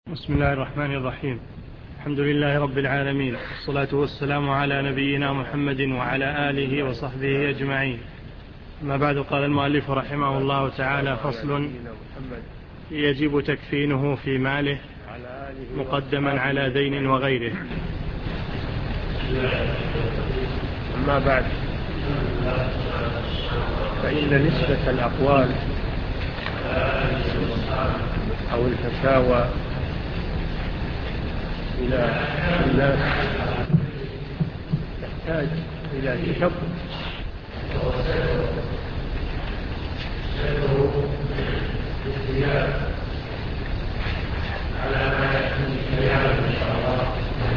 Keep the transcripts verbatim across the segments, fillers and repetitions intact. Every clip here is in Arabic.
بسم الله الرحمن الرحيم. الحمد لله رب العالمين، والصلاة والسلام على نبينا محمد وعلى آله وصحبه أجمعين. ما بعد، قال المؤلف رحمه الله تعالى: فصل: يجب تكفينه في ماله مقدما على دين وغيره. أما بعد، فإن نسبة الأقوال أو الفتاوى إلى الناس تحتاج إلى تشبث، على ما يكون كلامه إن شاء الله.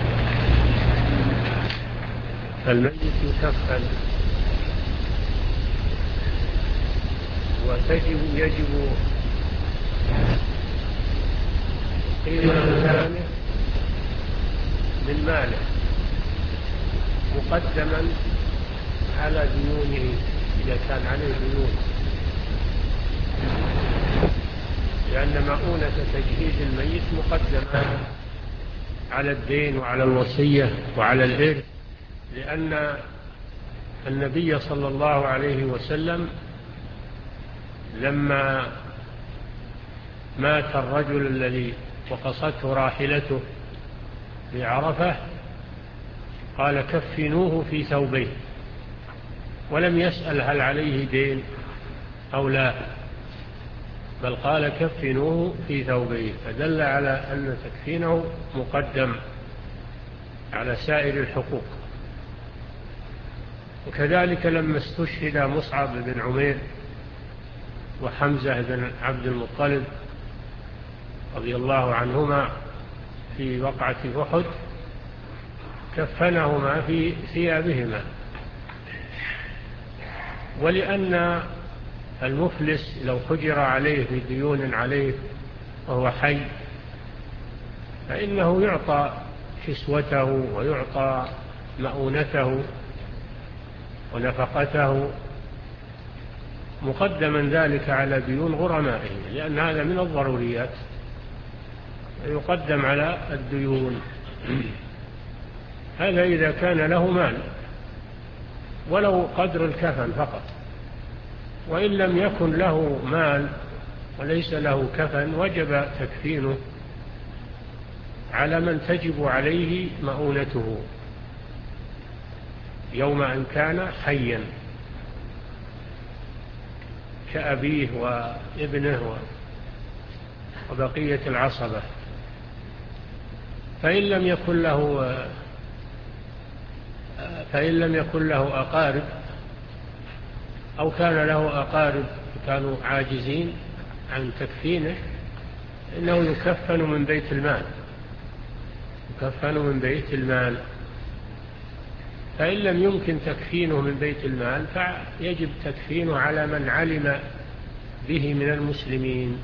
فالميت يكفن، وتجب يجب قيمة كفنه من ماله مقدما على ديونه إذا كان عليه ديون، لأن مؤونة تجهيز الميت مقدمة على الدين وعلى الوصية وعلى الإرث، لأن النبي صلى الله عليه وسلم لما مات الرجل الذي وقصته راحلته في عرفة قال: كفنوه في ثوبيه، ولم يسأل هل عليه دين أو لا، بل قال: كفنوه في ثوبيه، فدل على أن تكفينه مقدم على سائر الحقوق. وكذلك لما استشهد مصعب بن عمير وحمزة بن عبد المطلب رضي الله عنهما في وقعة أحد، كفنهما في ثيابهما، ولأن المفلس لو حجر عليه في ديون عليه وهو حي فإنه يعطى كسوته ويعطى مؤونته ونفقته مقدما ذلك على ديون غرمائه، لأن هذا من الضروريات، يقدم على الديون. هذا إذا كان له مال ولو قدر الكفن فقط، وإن لم يكن له مال وليس له كفن وجب تكفينه على من تجب عليه مؤونته يوم أن كان حيا، كأبيه وابنه وبقية العصبة. فإن لم يكن له فإن لم يكن له أقارب أو كان له أقارب كانوا عاجزين عن تكفينه، إنه يكفن من بيت المال يكفن من بيت المال. فإن لم يمكن تكفينه من بيت المال فيجب تكفينه على من علم به من المسلمين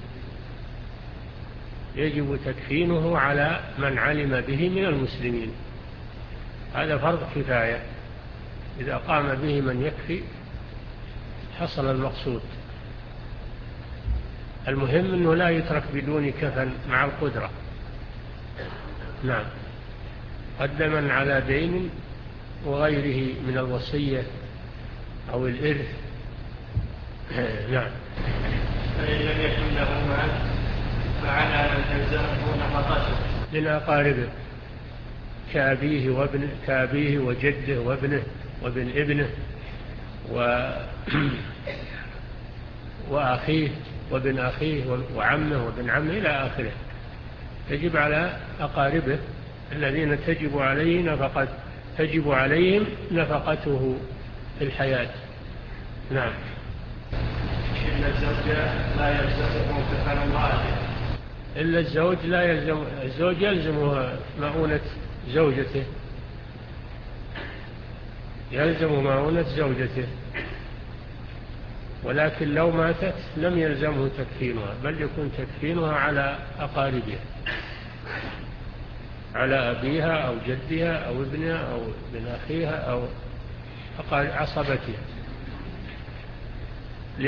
يجب تكفينه على من علم به من المسلمين. هذا فرض كفاية، إذا قام به من يكفي حصل المقصود. المهم أنه لا يترك بدون كفن مع القدرة. نعم، قدما على دين وغيره من الوصية أو الإرث. نعم. فإن لم يكن له مال فعلى أن تلزمه نفقته للأقاربه كأبيه وابنه كأبيه وجده وابنه وابن ابنه و... وأخيه وابن أخيه وعمه وابن عمه إلى آخره. تجب على أقاربه الذين تجب عليه نفقة تجب عليهم نفقته في الحياة. نعم. إلا الزوج لا يلزمه كفن امرأته إلا الزوج لا يلزم الزوج يلزمه مؤونة زوجته يلزم مؤونة زوجته ولكن لو ماتت لم يلزمه تكفينها، بل يكون تكفينها على أقاربها، على أبيها أو جدها أو ابنها أو ابن أخيها أو عصبتها،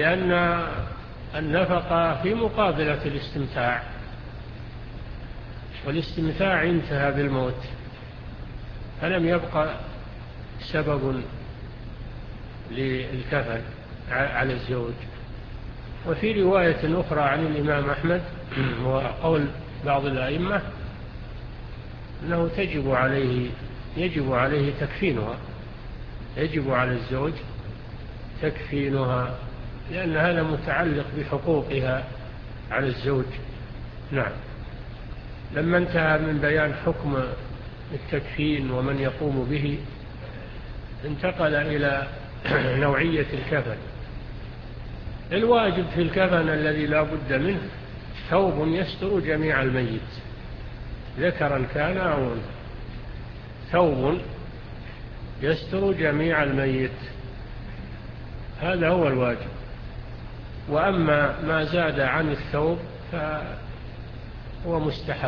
لأن النفقة في مقابلة الاستمتاع، والاستمتاع انتهى بالموت، فلم يبقى سبب للكفن على الزوج. وفي رواية أخرى عن الإمام أحمد وقول بعض الأئمة أنه تجب عليه يجب عليه تكفينها، يجب على الزوج تكفينها، لأن هذا متعلق بحقوقها على الزوج. نعم. لما انتهى من بيان حكم التكفين ومن يقوم به، انتقل إلى نوعية الكفن. الواجب في الكفن الذي لا بد منه ثوب يستر جميع الميت، ذكرا كان أو أنثى، ثوب يستر جميع الميت، هذا هو الواجب. وأما ما زاد عن الثوب فهو مستحب.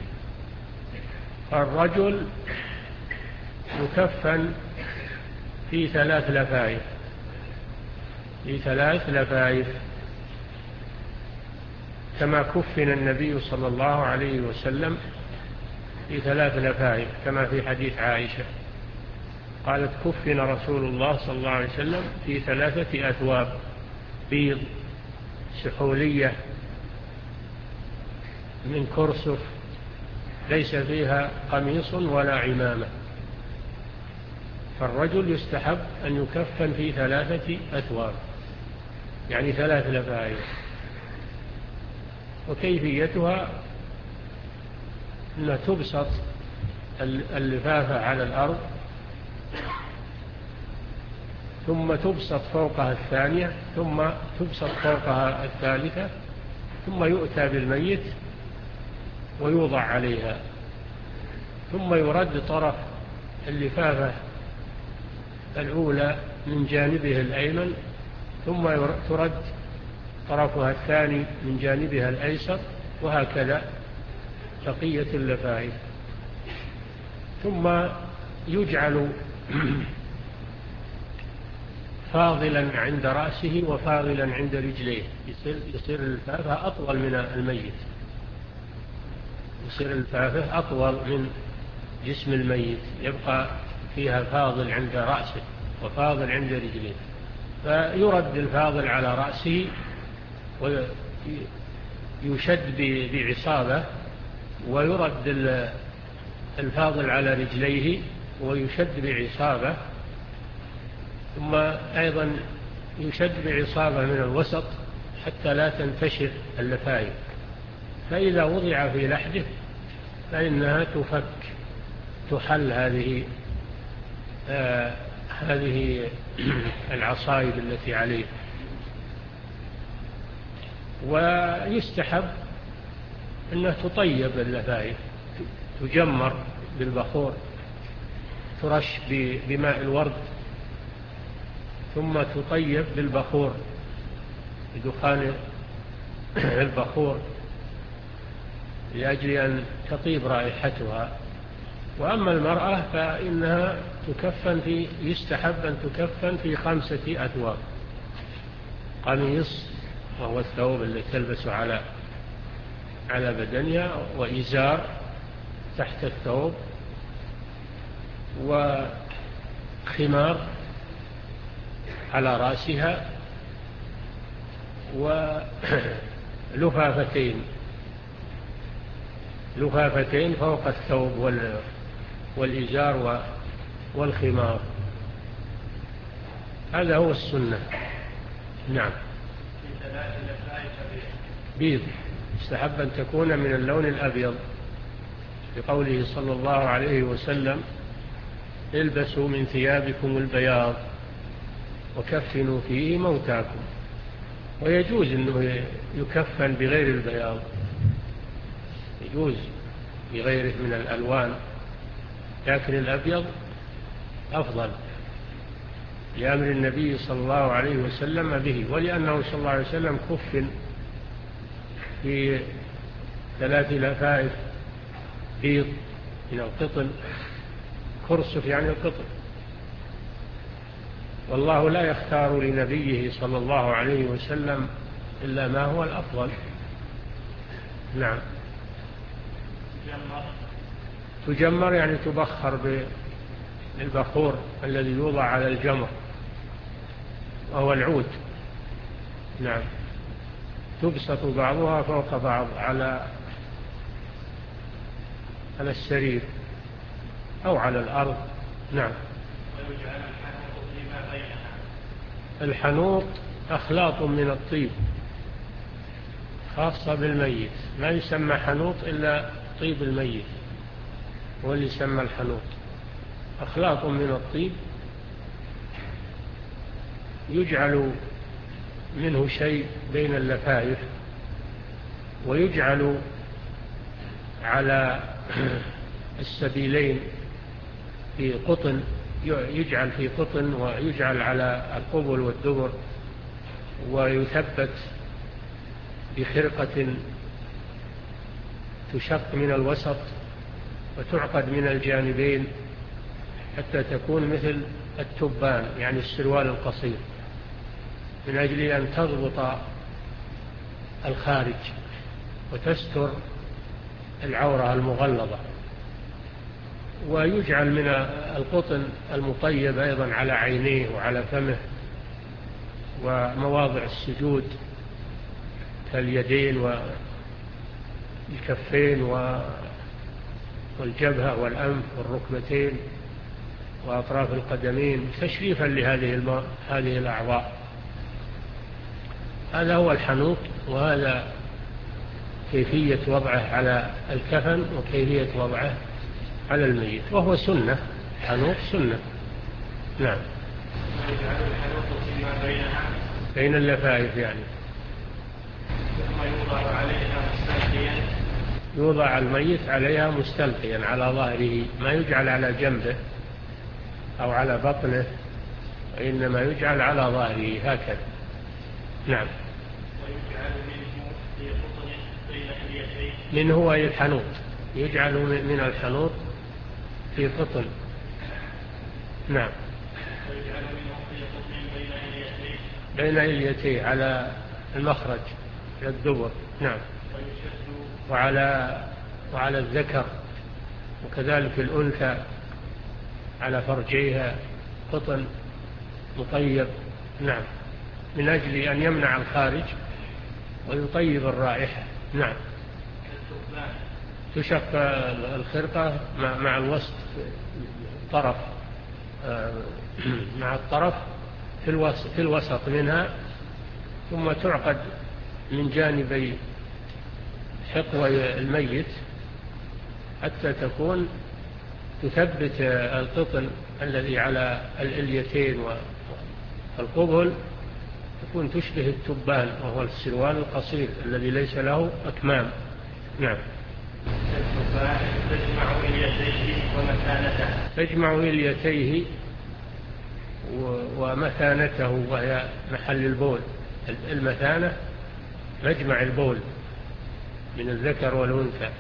الرجل يكفن في ثلاث لفائف، في ثلاث لفائف كما كفن النبي صلى الله عليه وسلم في ثلاث لفائف، كما في حديث عائشة قالت كفن رسول الله صلى الله عليه وسلم في ثلاثة أثواب بيض سحولية من كرسف ليس فيها قميص ولا عمامة. فالرجل يستحب أن يكفن في ثلاثة أثواب، يعني ثلاث لفائف. وكيفيتها أن تبسط اللفافة على الأرض، ثم تبسط فوقها الثانية، ثم تبسط فوقها الثالثة، ثم يؤتى بالميت ويوضع عليها، ثم يرد طرف اللفافة الأولى من جانبه الأيمن، ثم ترد طرفها الثاني من جانبها الأيسر، وهكذا بقية اللفائف. ثم يجعل فاضلا عند رأسه وفاضلا عند رجليه، يصير, يصير اللفافة أطول من الميت، يصير اللفافة أطول من جسم الميت، يبقى فيها فاضل عند رأسه وفاضل عند رجليه. فيرد الفاضل على رأسه ويشد بعصابة، ويرد الفاضل على رجليه ويشد بعصابة، ثم أيضا يشد بعصابة من الوسط حتى لا تنتشر اللفائف. فإذا وضع في لحده فإنها تفك، تحل هذه آه هذه العصائب التي عليه. ويستحب أنها تطيب اللفائف، تجمر بالبخور، ترش بماء الورد، ثم تطيب بالبخور، بدخان البخور، لأجل أن تطيب رائحتها. وأما المرأة فإنها تكفن في يستحب أن تكفن في خمسة أثواب: قميص وهو الثوب الذي تلبس على على بدنها، وإزار تحت الثوب، وخمار على رأسها، ولفافتين لفافتين فوق الثوب والإزار والخمار. هذا هو السنة. نعم. بيض، استحب أن تكون من اللون الأبيض، بقوله صلى الله عليه وسلم: البسوا من ثيابكم البياض وكفنوا فيه موتاكم. ويجوز أنه يكفن بغير البياض، يجوز بغيره من الألوان، لكن الأبيض أفضل لأمر النبي صلى الله عليه وسلم به، ولأنه صلى الله عليه وسلم كفن في ثلاث لفائف بيض من القطن، كرسف يعني القطن. والله لا يختار لنبيه صلى الله عليه وسلم إلا ما هو الأفضل. نعم. تجمر يعني تبخر بالبخور الذي يوضع على الجمر وهو العود. نعم. تبسط بعضها فوق بعض على على السرير أو على الأرض. نعم. ويجعل الحنوط فيما بينها. الحنوط أخلاط من الطيب خاصة بالميت، ما يسمى حنوط إلا طيب الميت هو اللي يسمى الحنوط. أخلاط من الطيب يجعل منه شيء بين اللفائف، ويجعل على السبيلين في قطن، يجعل في قطن ويجعل على القبل والدبر، ويثبت بخرقة تشق من الوسط وتعقد من الجانبين حتى تكون مثل التبان يعني السروال القصير، من أجل أن تضبط الخارج وتستر العورة المغلظة. ويجعل من القطن المطيب أيضا على عينيه وعلى فمه ومواضع السجود كاليدين والكفين والجبهة والأنف والركبتين وأطراف القدمين تشريفا لهذه هذه الأعضاء. هذا هو الحنوط، وهذا كيفية وضعه على الكفن وكيفية وضعه على الميت، وهو سنة. حنوط سنة. نعم. ويجعل الحنوط فيما بينها بين اللفائف يعني. ثم يوضع عليها مستلقيا. يوضع الميت عليها مستلقيا على ظهره، ما يجعل على جنبه أو على بطنه، وإنما يجعل على ظهره هكذا. نعم. ويجعل منه في قطن بين اليدين. منه هو الحنوط، يجعل من الحنوط في قطن. نعم. ويجعل منه في قطن بين اليدين. بين اليدين على المخرج على الدبر. نعم. ويشد. وعلى وعلى الذكر، وكذلك الأنثى على فرجيها قطن مطيب. نعم. من أجل أن يمنع الخارج ويطيب الرائحة. نعم. تشق الخرقة مع الوسط طرف مع الطرف في الوسط منها، ثم تعقد من جانبي حقوى الميت حتى تكون تثبت القطن الذي على الإليتين والقبل، تكون تشبه التبان وهو السروال القصير الذي ليس له أكمام. نعم. تجمع إليتيه ومثانته. تجمع إليتيه ومثانته، وهي محل البول. المثانة مجمع البول من الذكر والأنثى،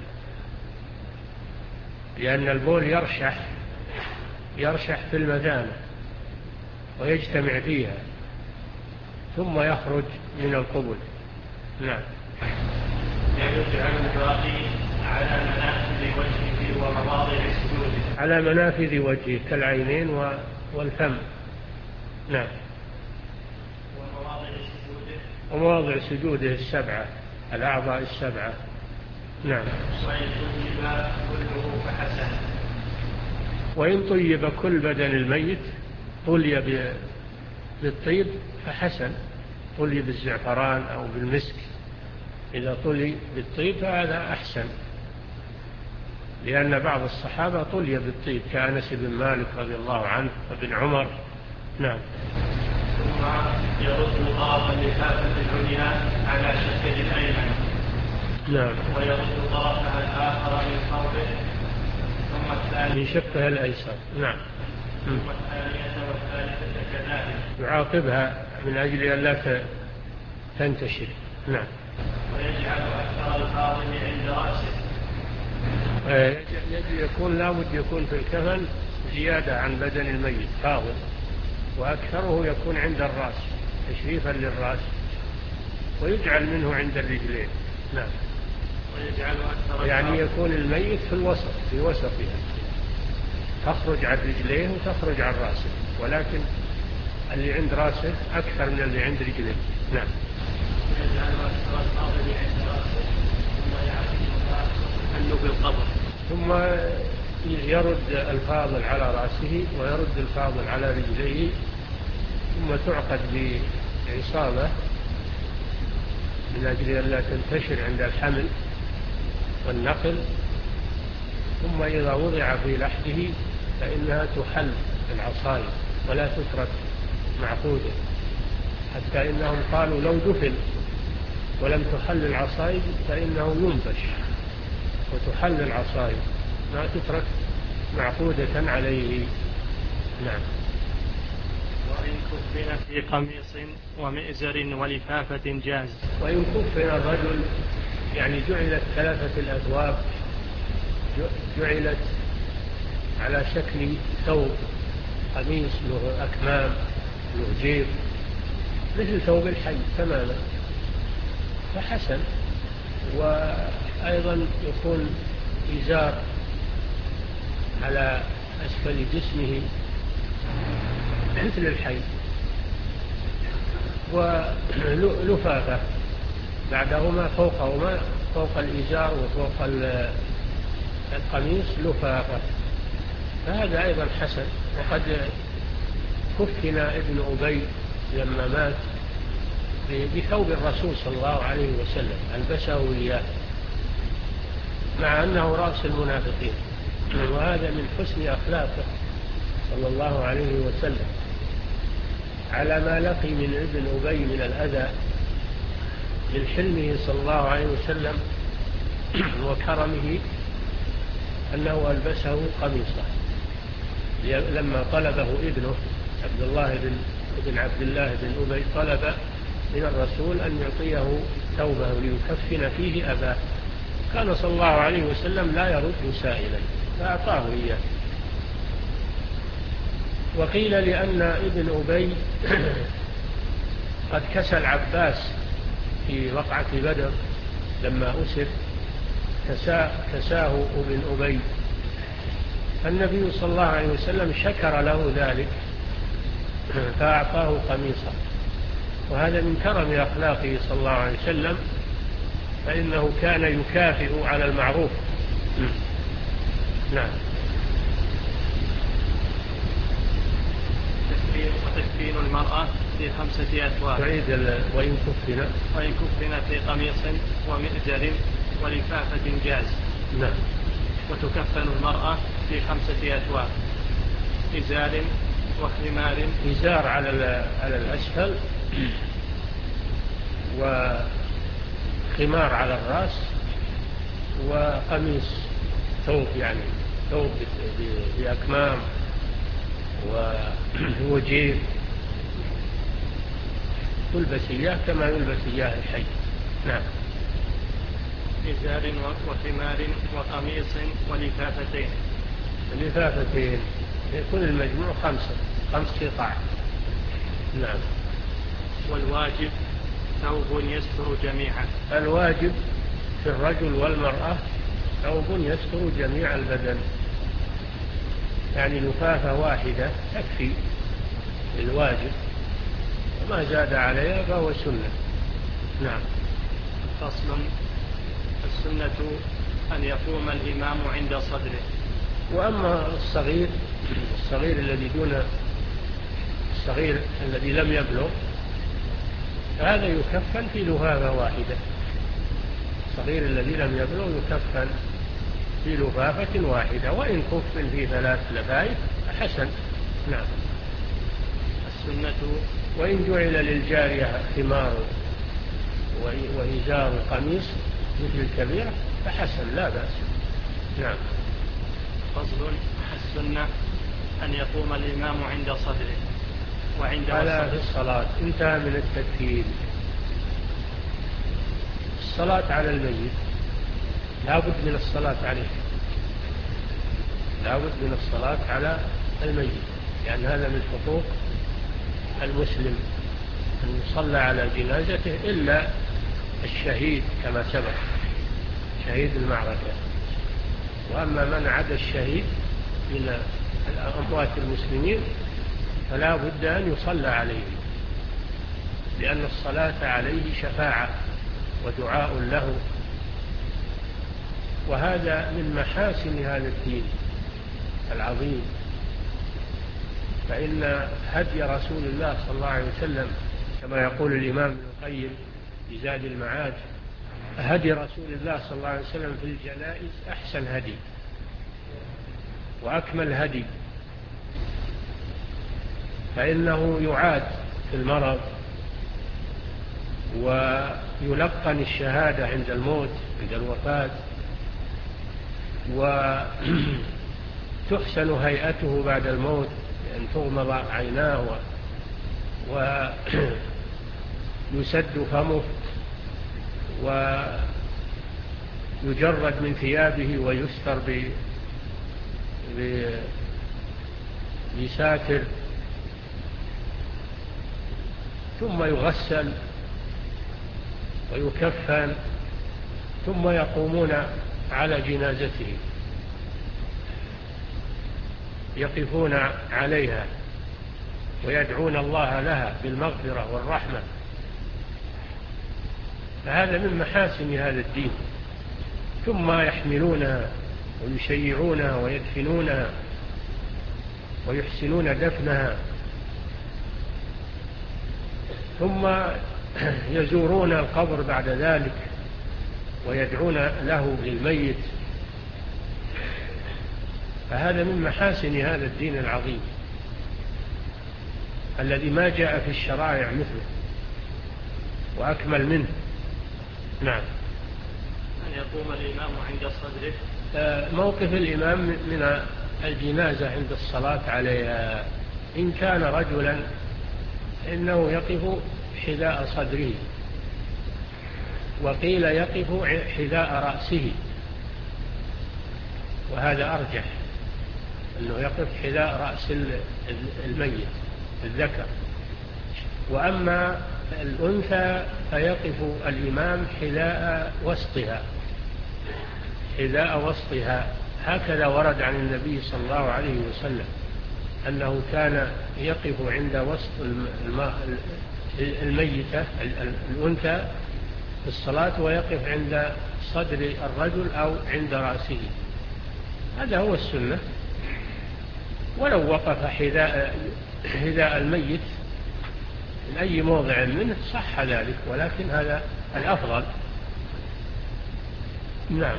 لأن البول يرشح يرشح في المثانة ويجتمع فيها ثم يخرج من القبل. نعم. يجعل الباقي على منافذ وجهه ومواضع سجوده. على منافذ وجهه كالعينين والفم. نعم. ومواضع سجوده. ومواضع سجوده السبعة، الأعضاء السبعة. نعم. وإن طيب كله فحسن. وإن طيب كل بدن الميت طلي بالطيب فحسن، طلي بالزعفران أو بالمسك، إذا طلي بالطيب فهذا أحسن، لأن بعض الصحابة طلي بالطيب كأنس بن مالك رضي الله عنه وابن عمر. نعم. ثم يرد طرف اللفافة العليا على شكل الأيمن. نعم. ويرد طرفها الآخر من فوقه ثم الثاني من شقها الأيسر. نعم. ثم الثانية والثالثة كذلك. يعاقبها من أجل أن لا تنتشر. نعم. ويجعل أكثر الفاضل عند رأسه. يكون لا بد يكون في الكفن زيادة عن بدن الميت فاضل، وأكثره يكون عند الرأس تشريفا للرأس، ويجعل منه عند الرجلين. نعم. ويجعل أكثر يعني يكون الميت في الوسط في وسطها، تخرج عن رجليه وتخرج عن رأسه، ولكن اللي عند رأسه أكثر من اللي عند رجليه. نعم. ويجعل أكثر الفاضل عند رأسه ثم يعلم بالقبر، ثم يرد الفاضل على رأسه ويرد الفاضل على رجليه، ثم تعقد بعصابة من أجل أن لا تنتشر عند الحمل والنقل، ثم إذا وضع في لحده فإنها تحل العصايب ولا تترك معقودة، حتى إنهم قالوا لو دفن ولم تحل العصايب فإنه ينبش، وتحل العصايب ما تترك معقودة عليه. نعم. وإن كفن في قميص ومئزر ولفافة جاز. وإن كفن الرجل يعني جعلت ثلاثة الأثواب، جعلت على شكل ثوب، قميص له أكمام له جيب مثل ثوب الحي تماما، فحسن. وأيضا يكون إزار على أسفل جسمه مثل الحي، ولفافة بعدهما فوقهما فوق الإزار وفوق القميص لفافة، فهذا أيضا حسن. وقد كفن ابن أبي لما مات بثوب الرسول صلى الله عليه وسلم، ألبسه إياه مع أنه رأس المنافقين، وهذا من حسن أخلاقه صلى الله عليه وسلم على ما لقي من ابن أبي من الأذى، من حلمه صلى الله عليه وسلم وكرمه أنه ألبسه قميصه لما طلبه ابنه عبد الله بن, بن عبد الله بن أبي، طلب من الرسول أن يعطيه ثوبه ليكفن فيه أباه، كان صلى الله عليه وسلم لا يرد سائلا فأعطاه إياه. وقيل لأن ابن أبي قد كسى العباس في وقعة بدر لما أسر، كساه ابن أبي، فالنبي صلى الله عليه وسلم شكر له ذلك فأعطاه قميصا، وهذا من كرم أخلاقه صلى الله عليه وسلم، فإنه كان يكافئ على المعروف. نعم. وتكفين المرأة في خمسة أثواب. وإن كفن وإن كفن في قميص ومئزر ولفافة جاز. نعم. وتكفن المرأة في خمسة أثواب: إزار وخمار. إزار على على الأسفل، وخمار على الرأس، وقميص ثوب يعني ثوب بأكمام وجيب تلبس إياه كما يلبس إياه الحي. نعم. إزار وخمار وقميص ولفافتين. لفافتين يكون المجموع خمسة خمس قطع. نعم. والواجب ثوب يستر جميعه. الواجب في الرجل والمرأة ثوب يستر جميع البدن، يعني لفافة واحدة تكفي الواجب، وما زاد عليها فهو سنة. نعم. فصل: السنة أن يقوم الإمام عند صدره. وأما الصغير الصغير الذي دون الصغير الذي لم يبلغ هذا يكفن في لفافة واحدة، الصغير الذي لم يبلغ يكفن في لفافة واحدة، وإن كفن في ثلاث لفائف حسن. نعم. السنة: وإن جعل للجارية خمار وإزار قميص مثل الكبيرة فحسن لا بأس. نعم. فصل: السنة أن يقوم الإمام عند صدره وعند على في الصلاة. انتهى من التكفير. الصلاة على الميت لا بد من الصلاة عليه، لا بد من الصلاة على الميت، لأن هذا من حقوق المسلم أن يصلى على جنازته، إلا الشهيد كما سبق، شهيد المعركة. وأما من عدا الشهيد من أموات المسلمين فلا بد أن يصلى عليه، لأن الصلاة عليه شفاعة ودعاء له، وهذا من محاسن هذا الدين العظيم. فإن هدي رسول الله صلى الله عليه وسلم كما يقول الإمام ابن القيم في زاد المعاد: هدي رسول الله صلى الله عليه وسلم في الجنائز أحسن هدي وأكمل هدي، فإنه يعاد في المرض ويلقن الشهادة عند الموت عند الوفاة، وتحسن هيئته بعد الموت بأن تغمض عيناه ويسد فمه ويجرد من ثيابه ويستر بساتر، ثم يغسل ويكفن، ثم يقومون على جنازته يقفون عليها ويدعون الله لها بالمغفرة والرحمة. فهذا من محاسن هذا الدين. ثم يحملونها ويشيعونها ويدفنونها ويحسنون دفنها، ثم يزورون القبر بعد ذلك ويدعون له للميت. فهذا من محاسن هذا الدين العظيم الذي ما جاء في الشرائع مثله وأكمل منه. نعم. أن يقوم الإمام عند صدره. موقف الإمام من الجنازة عند الصلاة عليها، إن كان رجلا إنه يقف حذاء صدره، وقيل يقف حذاء رأسه، وهذا أرجح أنه يقف حذاء رأس الميت الذكر. وأما الأنثى فيقف الإمام حذاء وسطها حذاء وسطها هكذا ورد عن النبي صلى الله عليه وسلم أنه كان يقف عند وسط الميتة الأنثى في الصلاة، ويقف عند صدر الرجل أو عند رأسه. هذا هو السنة. ولو وقف حذاء حذاء الميت من أي موضع منه صح ذلك، ولكن هذا الأفضل. نعم.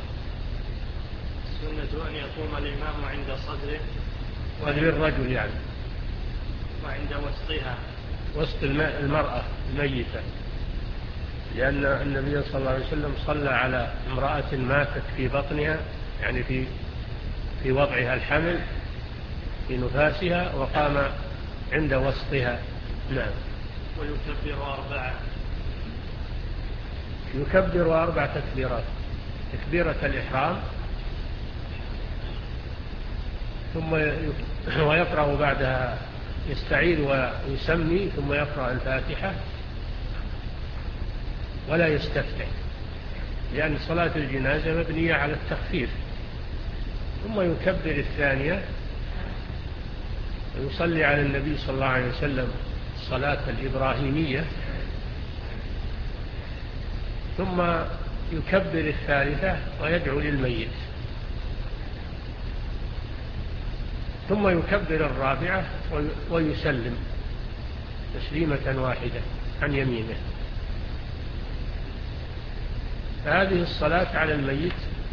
السنة أن يقوم الإمام عند صدره صدر الرجل يعني، وعند وسطها وسط المرأة الميتة، لأن النبي صلى الله عليه وسلم صلى على امرأة ماتت في بطنها، يعني في في وضعها الحمل في نفاسها، وقام عند وسطها. نعم. ويكبر أربعة يكبر أربع تكبيرات: تكبيرة الإحرام، ثم ويقرأ بعدها يستعيذ ويسمي، ثم يقرأ الفاتحة ولا يستفتح، لأن صلاة الجنازة مبنية على التخفيف. ثم يكبر الثانية ويصلي على النبي صلى الله عليه وسلم الصلاة الإبراهيمية، ثم يكبر الثالثة ويدعو للميت، ثم يكبر الرابعة ويسلم تسليمة واحدة عن يمينه. فهذه الصلاة على الميت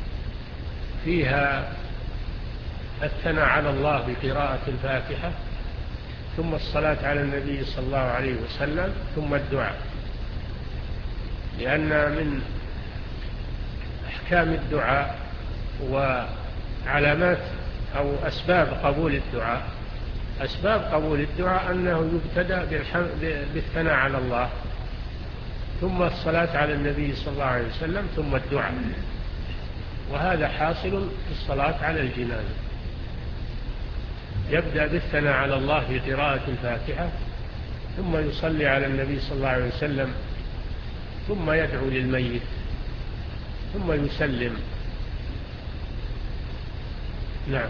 فيها الثناء على الله بقراءة الفاتحة، ثم الصلاة على النبي صلى الله عليه وسلم، ثم الدعاء، لأن من أحكام الدعاء وعلامات أو أسباب قبول الدعاء أسباب قبول الدعاء أنه يبتدأ بالثناء على الله، ثم الصلاة على النبي صلى الله عليه وسلم، ثم الدعاء. وهذا حاصل في الصلاة على الجنازة، يبدأ بالثناء على الله في قراءة الفاتحة، ثم يصلي على النبي صلى الله عليه وسلم، ثم يدعو للميت، ثم يسلم. نعم.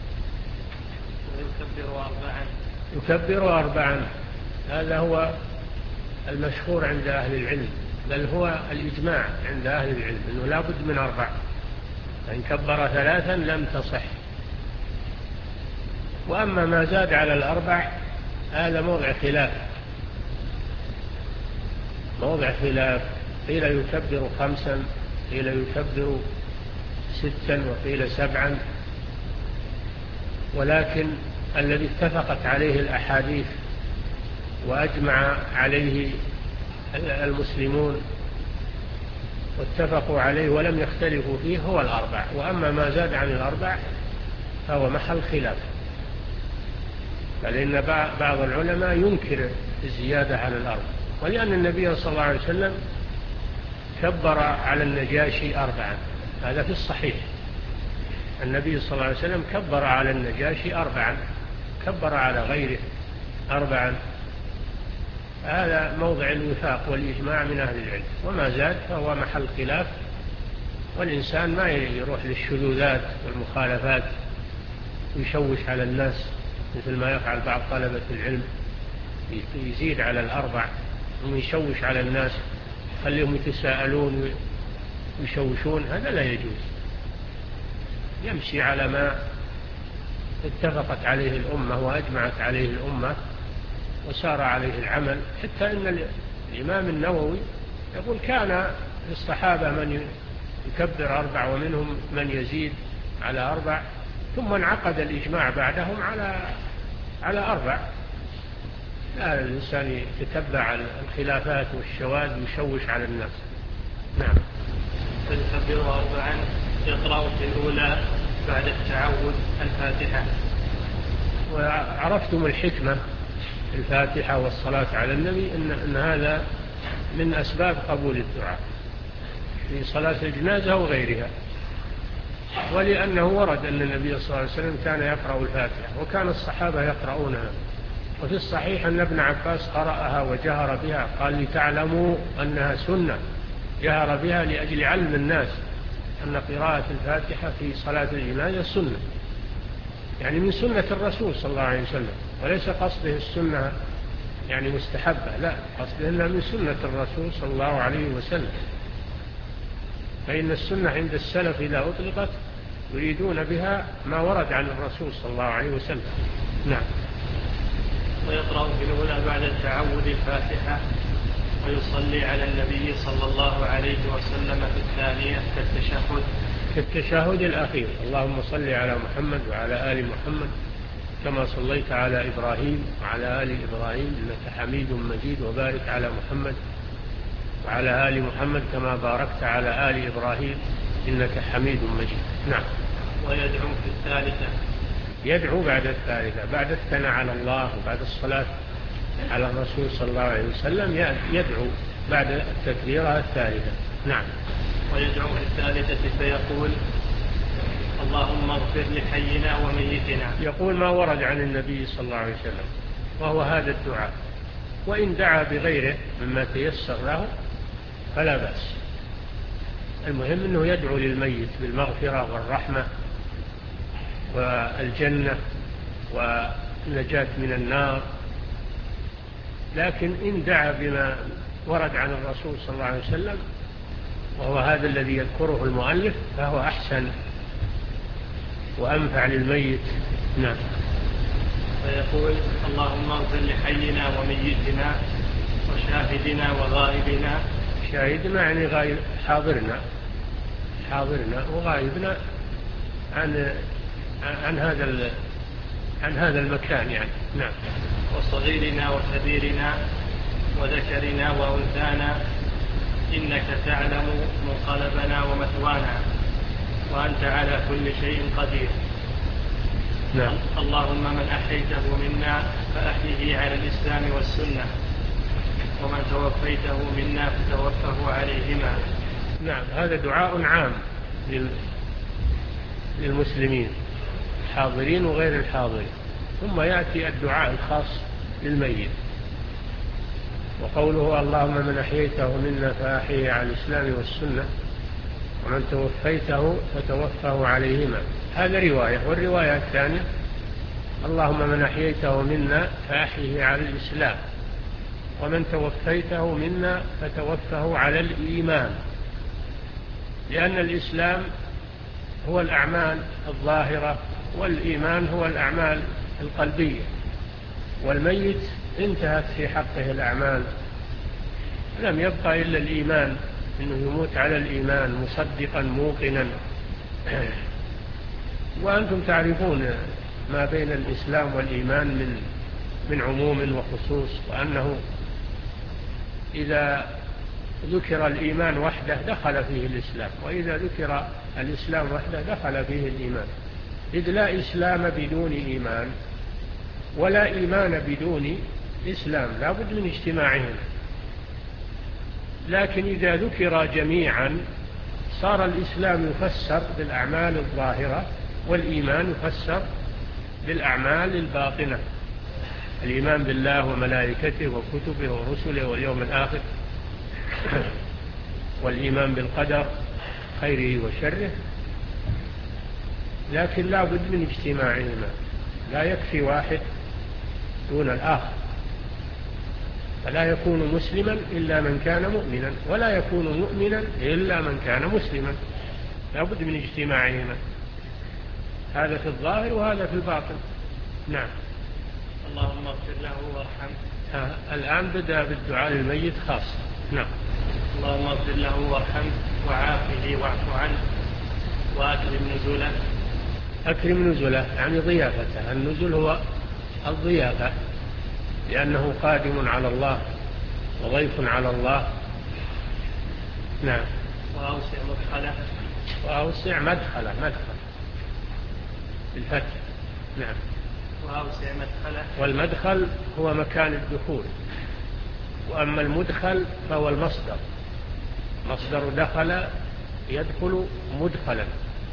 ويكبر أربعا. يكبر أربعا، هذا هو المشهور عند أهل العلم، بل هو الإجماع عند أهل العلم أنه لا بد من أربع، فإن كبر ثلاثا لم تصح. وأما ما زاد على الأربع هذا موضع خلاف، موضع خلاف، قيل يكبر خمسا، قيل يكبر ستا، وقيل سبعا. ولكن الذي اتفقت عليه الأحاديث وأجمع عليه المسلمون واتفقوا عليه ولم يختلفوا فيه هو الأربع. وأما ما زاد عن الأربع فهو محل خلاف، فلأن بعض العلماء ينكر الزيادة على الأربع، ولأن النبي صلى الله عليه وسلم كبر على النجاشي أربعا، هذا في الصحيح. النبي صلى الله عليه وسلم كبر على النجاشي أربعا، كبر على غيره أربعا. هذا موضع الوفاق والإجماع من أهل العلم، وما زاد فهو محل خلاف، والإنسان ما يروح للشذوذات والمخالفات ويشوش على الناس مثل ما يفعل بعض طلبة العلم، يزيد على الأربع ويشوش على الناس، خليهم يتساءلون ويشوشون، هذا لا يجوز. يمشي على ما اتفقت عليه الأمة وأجمعت عليه الأمة وسار عليه العمل. حتى إن الإمام النووي يقول كان في الصحابة من يكبر أربع ومنهم من يزيد على أربع، ثم انعقد الإجماع بعدهم على على أربع. لا الإنسان يتتبع الخلافات والشواذ ويشوش على الناس. نعم. فيكبر أربعا، يقرأ في الأولى بعد التعوذ الفاتحة. وعرفتم الحكمة الفاتحة والصلاة على النبي إن, إن هذا من أسباب قبول الدعاء في صلاة الجنازة وغيرها، ولأنه ورد أن النبي صلى الله عليه وسلم كان يقرأ الفاتحة وكان الصحابة يقرؤونها. وفي الصحيح أن ابن عباس قرأها وجهر بها، قال لتعلموا أنها سنة، جهر بها لأجل علم الناس أن قراءة الفاتحة في صلاة الجنازة سنة، يعني من سنة الرسول صلى الله عليه وسلم، وليس قصده السنة يعني مستحبة، لا، قصده أنها من سنة الرسول صلى الله عليه وسلم. فإن السنة عند السلف إذا أطلقت يريدون بها ما ورد عن الرسول صلى الله عليه وسلم. نعم. ويقرأ في الأولى بعد التعوذ الفاتحة، ويصلي على النبي صلى الله عليه وسلم في الثانية كالتشهد كالتشهد الأخير، اللهم صل على محمد وعلى آل محمد كما صليت على إبراهيم وعلى آل إبراهيم إنك حميد مجيد، وبارك على محمد وعلى آل محمد كما باركت على آل إبراهيم إنك حميد مجيد. نعم. ويدعو في الثالثة، يدعو بعد الثالثة، بعد الثناء على الله وبعد الصلاة على الرسول صلى الله عليه وسلم يدعو بعد التكبيرة الثالثة. نعم. ويدعو في الثالثة فيقول اللهم اغفر لحينا وميتنا، يقول ما ورد عن النبي صلى الله عليه وسلم، وهو هذا الدعاء، وإن دعا بغيره مما تيسر له فلا بأس. المهم أنه يدعو للميت بالمغفرة والرحمة والجنة والنجاة من النار. لكن إن دعا بما ورد عن الرسول صلى الله عليه وسلم وهو هذا الذي يذكره المؤلف فهو أحسن وأنفع للميت. نعم. فيقول اللهم اغفر لحينا وميتنا وشاهدنا وغائبنا. شاهدنا يعني غائب، حاضرنا حاضرنا وغائبنا عن عن هذا عن هذا المكان يعني. نعم. وصغيرنا وكبيرنا وذكرنا وأنثانا إنك تعلم منقلبنا ومثوانا وأنت على كل شيء قدير. نعم. اللهم من أحييته منا فأحيه على الإسلام والسنة، ومن توفيته منا فتوفه عليهما. نعم. هذا دعاء عام للمسلمين الحاضرين وغير الحاضرين. ثم يأتي الدعاء الخاص للميت، وقوله اللهم من أحييته منا فأحيه على الإسلام والسنة، ومن توفيته فتوفه عليهما. هذا رواية. والرواية الثانية اللهم من أحييته منا فأحيه على الإسلام ومن توفيته منا فتوفه على الإيمان، لأن الإسلام هو الأعمال الظاهرة والإيمان هو الأعمال القلبية، والميت انتهت في حقه الأعمال، لم يبقى إلا الإيمان، إنه يموت على الإيمان مصدقا موقنا. وأنتم تعرفون ما بين الإسلام والإيمان من من عموم وخصوص، وأنه إذا ذكر الإيمان وحده دخل فيه الإسلام، وإذا ذكر الإسلام وحده دخل فيه الإيمان، إذ لا إسلام بدون إيمان ولا إيمان بدون إسلام، لا بد من اجتماعهم. لكن إذا ذكر جميعا صار الإسلام يفسر بالأعمال الظاهرة والإيمان يفسر بالأعمال الباطنة، الإيمان بالله وملائكته وكتبه ورسله واليوم الآخر، والإيمان بالقدر خيره وشره. لكن لا بد من اجتماعهما، لا يكفي واحد دون الآخر، فلا يكون مسلما إلا من كان مؤمنا، ولا يكون مؤمنا إلا من كان مسلما، لا بد من اجتماعهما، هذا في الظاهر وهذا في الباطن. نعم. اللهم اغفر له وارحمه. آه. الآن بدأ بالدعاء للميت خاص. نعم. اللهم اغفر له وارحمه وعافه واعف عنه وأكرم نزله. أكرم نزله يعني ضيافته، النزل هو الضيافة، لأنه قادم على الله وضيف على الله. نعم. وأوسع مدخله. وأوسع مدخله، مدخل بالفتح. نعم. وأوسع مدخله. والمدخل هو مكان الدخول، وأما المدخل فهو المصدر، مصدر دخل يدخل مدخلا،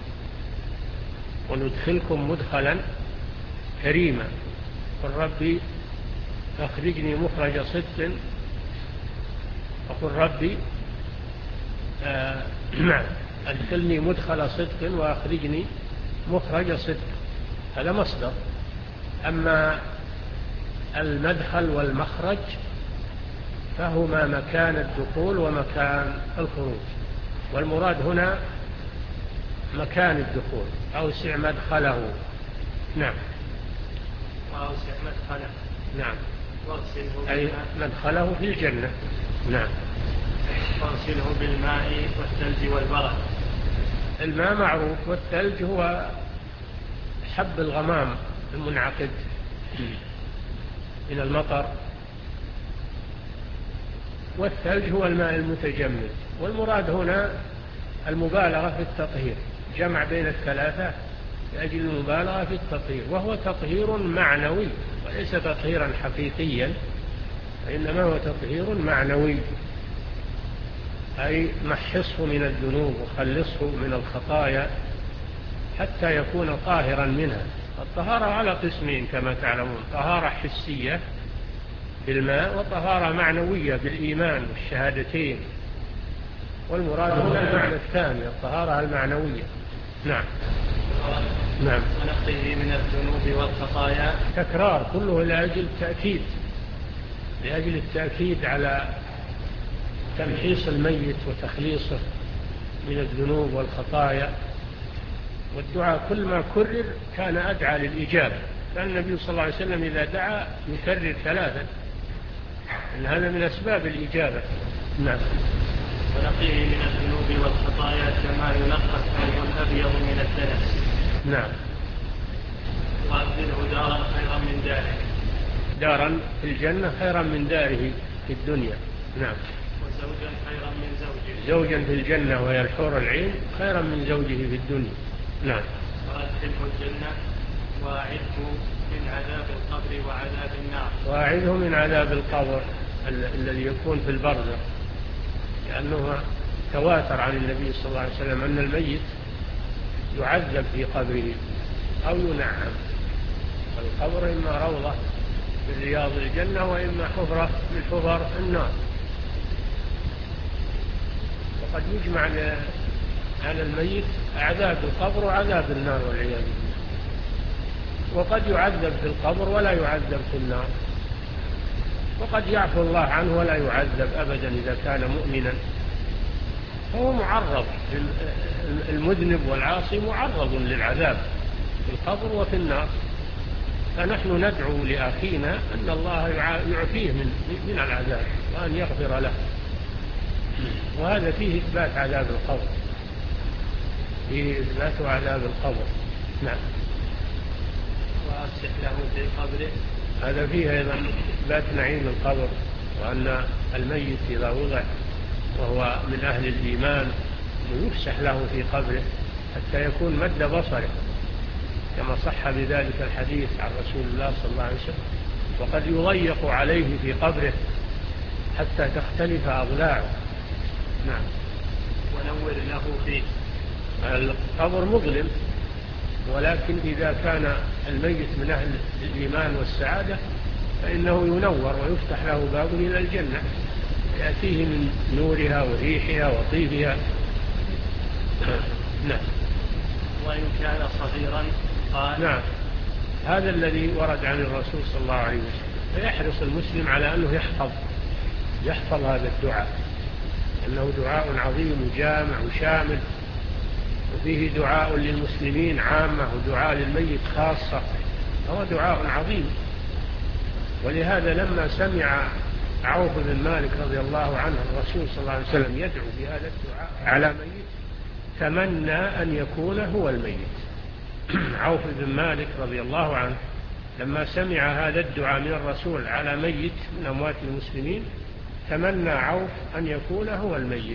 وندخلكم مدخلا كريما، قل ربي أخرجني مخرج صدق، وقل ربي آه أدخلني مدخل صدق وأخرجني مخرج صدق، هذا مصدر. أما المدخل والمخرج فهما مكان الدخول ومكان الخروج، والمراد هنا مكان الدخول. أوسع مدخله. نعم. وأوسع مدخله. نعم. واغسله أي مدخله في الجنة. نعم. واغسله بالماء والثلج والبرد. الماء معروف، والثلج هو حب الغمام المنعقد من المطر، والثلج هو الماء المتجمد. والمراد هنا المبالغة في التطهير، جمع بين الثلاثة لأجل المبالغة في التطهير، وهو تطهير معنوي وليس تطهيرا حقيقيا، إنما هو تطهير معنوي، أي محصه من الذنوب وخلصه من الخطايا حتى يكون طاهرا منها. الطهارة على قسمين كما تعلمون، طهارة حسية بالماء وطهارة معنوية بالإيمان والشهادتين، والمراد هنا المعنى الثاني الطهارة المعنوية. نعم. نعم. ونقيه من الذنوب والخطايا. تكرار كله لأجل التأكيد، لأجل التأكيد على تمحيص الميت وتخليصه من الذنوب والخطايا. والدعاء كل ما كرر كان أدعى للإجابة، كان النبي صلى الله عليه وسلم إذا دعا يكرر ثلاثا، إن هذا من أسباب الإجابة. نعم. ونقيه من الذنوب والخطايا كما ينقى الثوب الأبيض من الدنس. نعم. وأبدله دارا خيرا من داره. دارا في الجنة خيرا من داره في الدنيا. نعم. وزوجا خيرا من زوجه. زوجا في الجنة وهي الحور العين خيرا من زوجه في الدنيا. نعم. وأدخله الجنة وأعذه من عذاب القبر وعذاب النار. وأعذه من عذاب القبر الذي يكون في البرزخ، لأنه تواتر عن النبي صلى الله عليه وسلم أن الميت يعذب في قبره أو ينعم. القبر إما روضة من رياض الجنة وإما حفرة من حفر النار. وقد يجمع على الميت عذاب القبر وعذاب النار والعياذ بالله. وقد يعذب في القبر ولا يعذب في النار، وقد يعفو الله عنه ولا يعذب أبدا إذا كان مؤمنا. فهو معرض، المذنب والعاصي معرض للعذاب في القبر وفي النار. فنحن ندعو لأخينا أن الله يعفيه من من العذاب وأن يغفر له. وهذا فيه إثبات عذاب القبر، فيه إثبات عذاب القبر. نعم. وأفسح له في قبره، هذا فيه أيضا إثبات نعيم القبر، وأن الميت إذا وضع وهو من أهل الإيمان يفسح له في قبره حتى يكون مد بصره، كما صح بذلك الحديث عن رسول الله صلى الله عليه وسلم. وقد يضيق عليه في قبره حتى تختلف أضلاعه. نعم. ونور له فيه. القبر مظلم، ولكن إذا كان الميت من أهل الإيمان والسعادة فإنه ينور ويفتح له باب إلى الجنة، يأتيه من نورها وريحها وطيبها. نعم. وإن كان صغيرا قال. نعم، هذا الذي ورد عن الرسول صلى الله عليه وسلم. فيحرص المسلم على أنه يحفظ يحفظ هذا الدعاء، أنه دعاء عظيم جامع وشامل، وفيه دعاء للمسلمين عامة ودعاء للميت خاصة، هو دعاء عظيم. ولهذا لما سمع عوف بن مالك رضي الله عنه الرسول صلى الله عليه وسلم يدعو بهذا الدعاء على ميت تمنى أن يكون هو الميت. عوف بن مالك رضي الله عنه لما سمع هذا الدعاء من الرسول على ميت من أموات المسلمين تمنى عوف أن يكون هو الميت،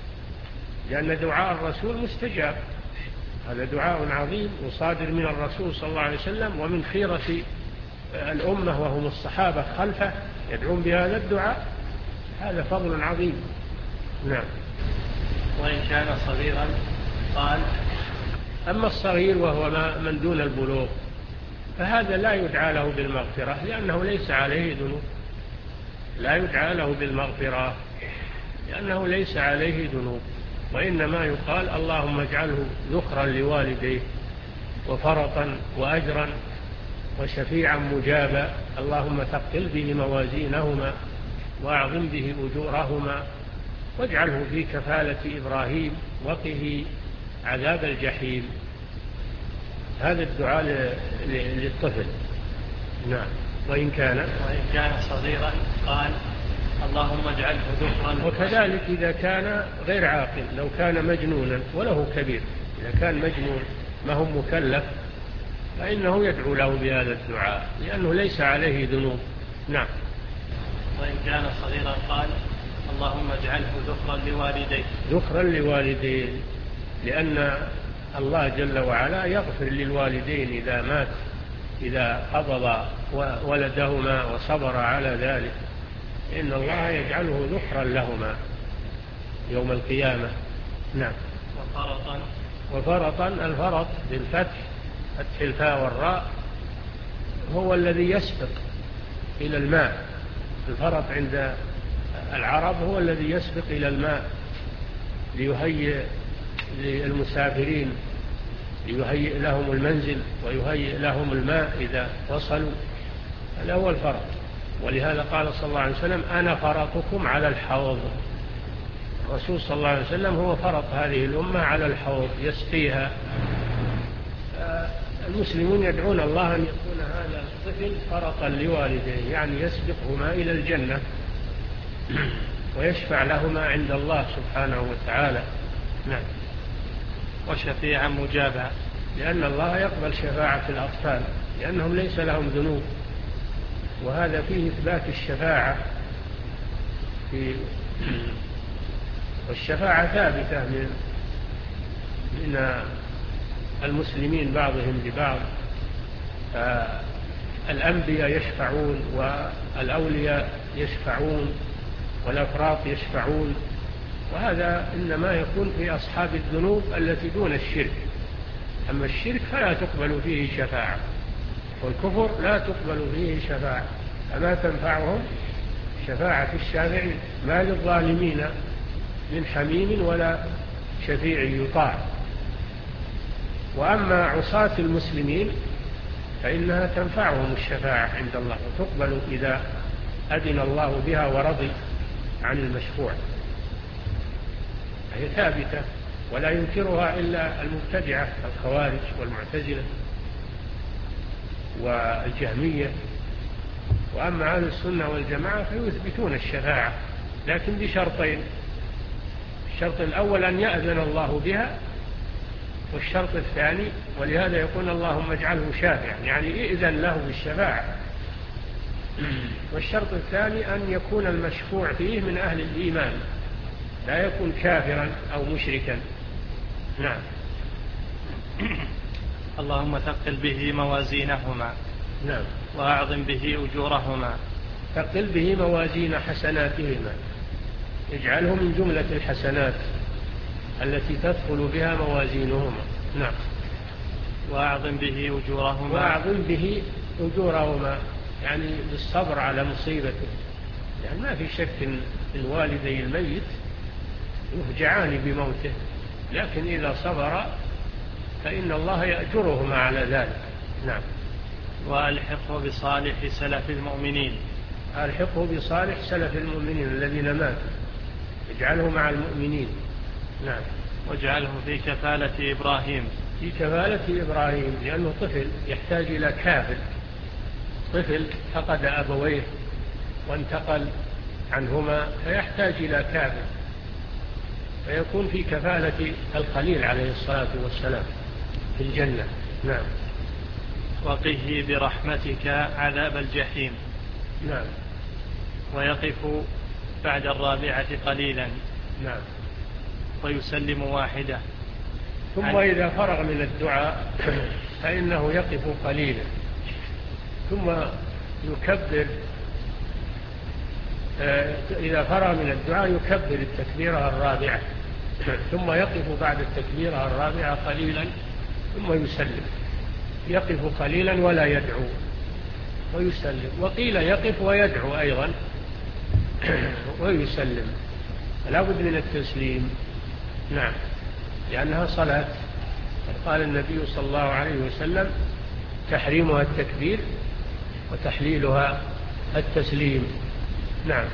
لأن دعاء الرسول مستجاب. هذا دعاء عظيم وصادر من الرسول صلى الله عليه وسلم ومن خيرة الأمة وهم الصحابة خلفه يدعون بهذا الدعاء، هذا فضل عظيم. نعم. وإن كان صغيرا قال. أما الصغير وهو من دون البلوغ فهذا لا يدعى له بالمغفرة، لأنه ليس عليه ذنوب. لا يدعى له بالمغفرة لأنه ليس عليه ذنوب، وإنما يقال اللهم اجعله ذخرا لوالديه وفرطا وأجرا وشفيعا مجابا، اللهم ثقل به موازينهما وأعظم به أجورهما واجعله في كفالة إبراهيم وقه عذاب الجحيم. هذا الدعاء للطفل. نعم. وإن كان وإن كان صغيرا قال اللهم اجعله ذخرا. وكذلك إذا كان غير عاقل، لو كان مجنونا وله كبير، إذا كان مجنون ما هو مكلف فإنه يدعو له بهذا الدعاء لأنه ليس عليه ذنوب. نعم. وإن كان صغيرا قال اللهم اجعله ذخرا لوالديه. ذخرا لوالديه، لأن الله جل وعلا يغفر للوالدين إذا مات، إذا قبض ولدهما وصبر على ذلك، إن الله يجعله ذخرا لهما يوم القيامة. نعم. وفرطا. وفرطا، الفرط بالفتح، فتح الفاء والراء، هو الذي يسبق إلى الماء. الفرط عند العرب هو الذي يسبق إلى الماء ليهيئ للمسافرين، ليهيئ لهم المنزل ويهيئ لهم الماء إذا وصلوا. هذا هو الفرط. ولهذا قال صلى الله عليه وسلم أنا فرطكم على الحوض. الرسول صلى الله عليه وسلم هو فرط هذه الأمة على الحوض يسقيها. المسلمون يدعون الله أن يكون هذا الطفل فرطا لوالديه، يعني يسبقهما إلى الجنة ويشفع لهما عند الله سبحانه وتعالى. نعم. وشفيعا مجابا، لأن الله يقبل شفاعة الأطفال لأنهم ليس لهم ذنوب، وهذا فيه إثبات الشفاعة في والشفاعة ثابتة من من المسلمين بعضهم لبعض. الأنبياء يشفعون والأولياء يشفعون والأفراط يشفعون، وهذا إنما يكون في أصحاب الذنوب التي دون الشرك. أما الشرك فلا تقبل فيه شفاعة، والكفر لا تقبل فيه شفاعة، فما تنفعهم شفاعة الشافعين. ما للظالمين من حميم ولا شفيع يطاع. وأما عصاة المسلمين فإنها تنفعهم الشفاعة عند الله وتقبل إذا أذن الله بها ورضي عن المشفوع، هي ثابتة ولا ينكرها إلا المبتدعة الخوارج والمعتزلة والجهمية. وأما أهل السنة والجماعة فيثبتون الشفاعة لكن بشرطين: الشرط الأول أن يأذن الله بها، والشرط الثاني ولهذا يقول اللهم اجعله شافعا يعني إذن له بالشفاعة، والشرط الثاني أن يكون المشفوع فيه من أهل الإيمان لا يكون كافرا أو مشركا. نعم. اللهم ثقل به موازينهما. نعم. وأعظم به أجورهما. ثقل به موازين حسناتهما، اجعله من جملة الحسنات التي تدخل بها موازينهما. نعم. وأعظم به أجورهما. وأعظم به أجورهما يعني بالصبر على مصيبته، يعني ما في شك إن الوالدي الميت يفجعان بموته، لكن إذا صبر فإن الله يأجرهما على ذلك. نعم. وألحقه بصالح سلف المؤمنين. ألحقه بصالح سلف المؤمنين الذين ماتوا، اجعله مع المؤمنين. نعم. واجعله في كفالة إبراهيم. في كفالة إبراهيم لأنه طفل يحتاج إلى كافل، طفل فقد أبويه وانتقل عنهما فيحتاج إلى كافل، فيكون في كفالة الخليل عليه الصلاة والسلام في الجنة. نعم. وقه برحمتك عذاب الجحيم. نعم. ويقف بعد الرابعة قليلا. نعم. ويسلم واحدة. ثم إذا فرغ من الدعاء فإنه يقف قليلا ثم يكبر. إذا فرغ من الدعاء يكبر التكبيرة الرابعة ثم يقف بعد التكبيرة الرابعة قليلا ثم يسلم. يقف قليلا ولا يدعو ويسلم. وقيل يقف ويدعو أيضا ويسلم، لا بد من التسليم. نعم. لأنها صلاة، قال النبي صلى الله عليه وسلم تحريمها التكبير وتحليلها التسليم. نعم.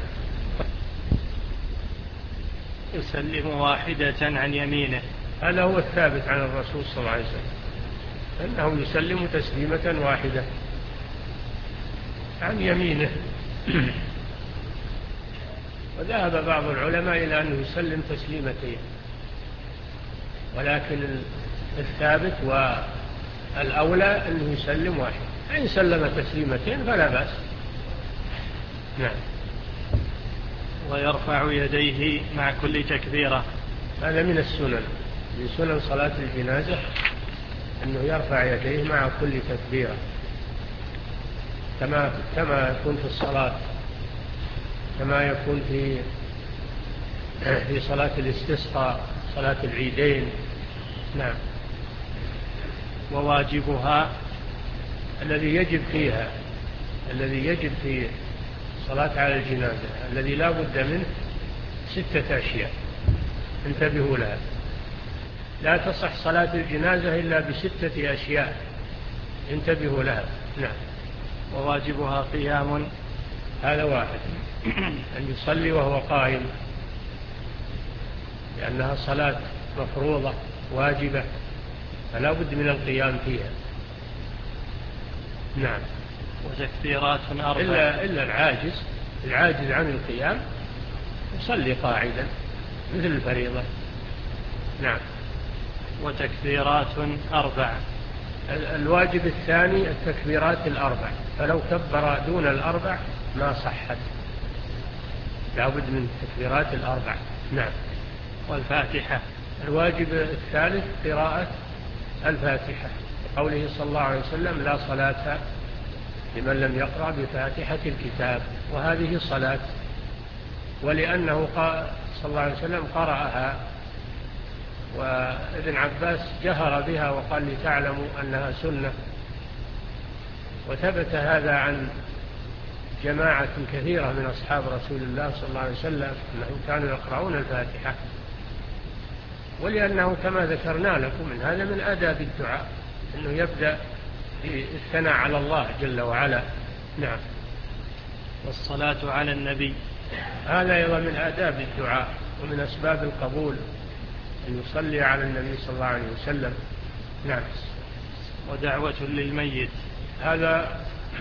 يسلم واحدة عن يمينه. هذا هو الثابت عن الرسول صلى الله عليه وسلم أنه يسلم تسليمة واحدة عن يمينه. وذهب بعض العلماء إلى أنه يسلم تسليمتين، ولكن الثابت والأولى أنه يسلم واحد. إن سلم تسليمتين فلا بأس. نعم. ويرفع يديه مع كل تكبيرة. هذا من السنن، من سنن صلاة الجنازة أنه يرفع يديه مع كل تكبيرة كما كما يكون في الصلاة، كما يكون في في صلاة الاستسقاء، صلاة العيدين. نعم. وواجبها الذي يجب فيها، الذي يجب في صلاة على الجنازة الذي لا بد منه ستة أشياء انتبهوا لها. لا تصح صلاة الجنازة إلا بستة أشياء انتبهوا لها. نعم. وواجبها قيام. هذا واحد، أن يصلي وهو قائم، لأنها صلاة مفروضة واجبة فلا بد من القيام فيها. نعم. وتكبيرات أربع. إلا, إلا العاجز العاجز عن القيام يصلي قاعدا مثل الفريضة. نعم. وتكبيرات أربع. الواجب الثاني التكبيرات الأربع، فلو كبر دون الأربع ما صحت، لا بد من التكبيرات الأربع. نعم. والفاتحة. الواجب الثالث قراءة الفاتحة، قوله صلى الله عليه وسلم لا صلاة لمن لم يقرأ بفاتحة الكتاب، وهذه صلاة، ولأنه قال صلى الله عليه وسلم قرأها وابن عباس جهر بها وقال لتعلموا أنها سنة. وثبت هذا عن جماعة كثيرة من أصحاب رسول الله صلى الله عليه وسلم أنهم كانوا يقرؤون الفاتحة. ولأنه كما ذكرنا لكم من هذا من آداب الدعاء أنه يبدأ بالثناء على الله جل وعلا. نعم. والصلاة على النبي، هذا أيضا من آداب الدعاء ومن أسباب القبول أن يصلي على النبي صلى الله عليه وسلم. نعم. ودعوة للميت، هذا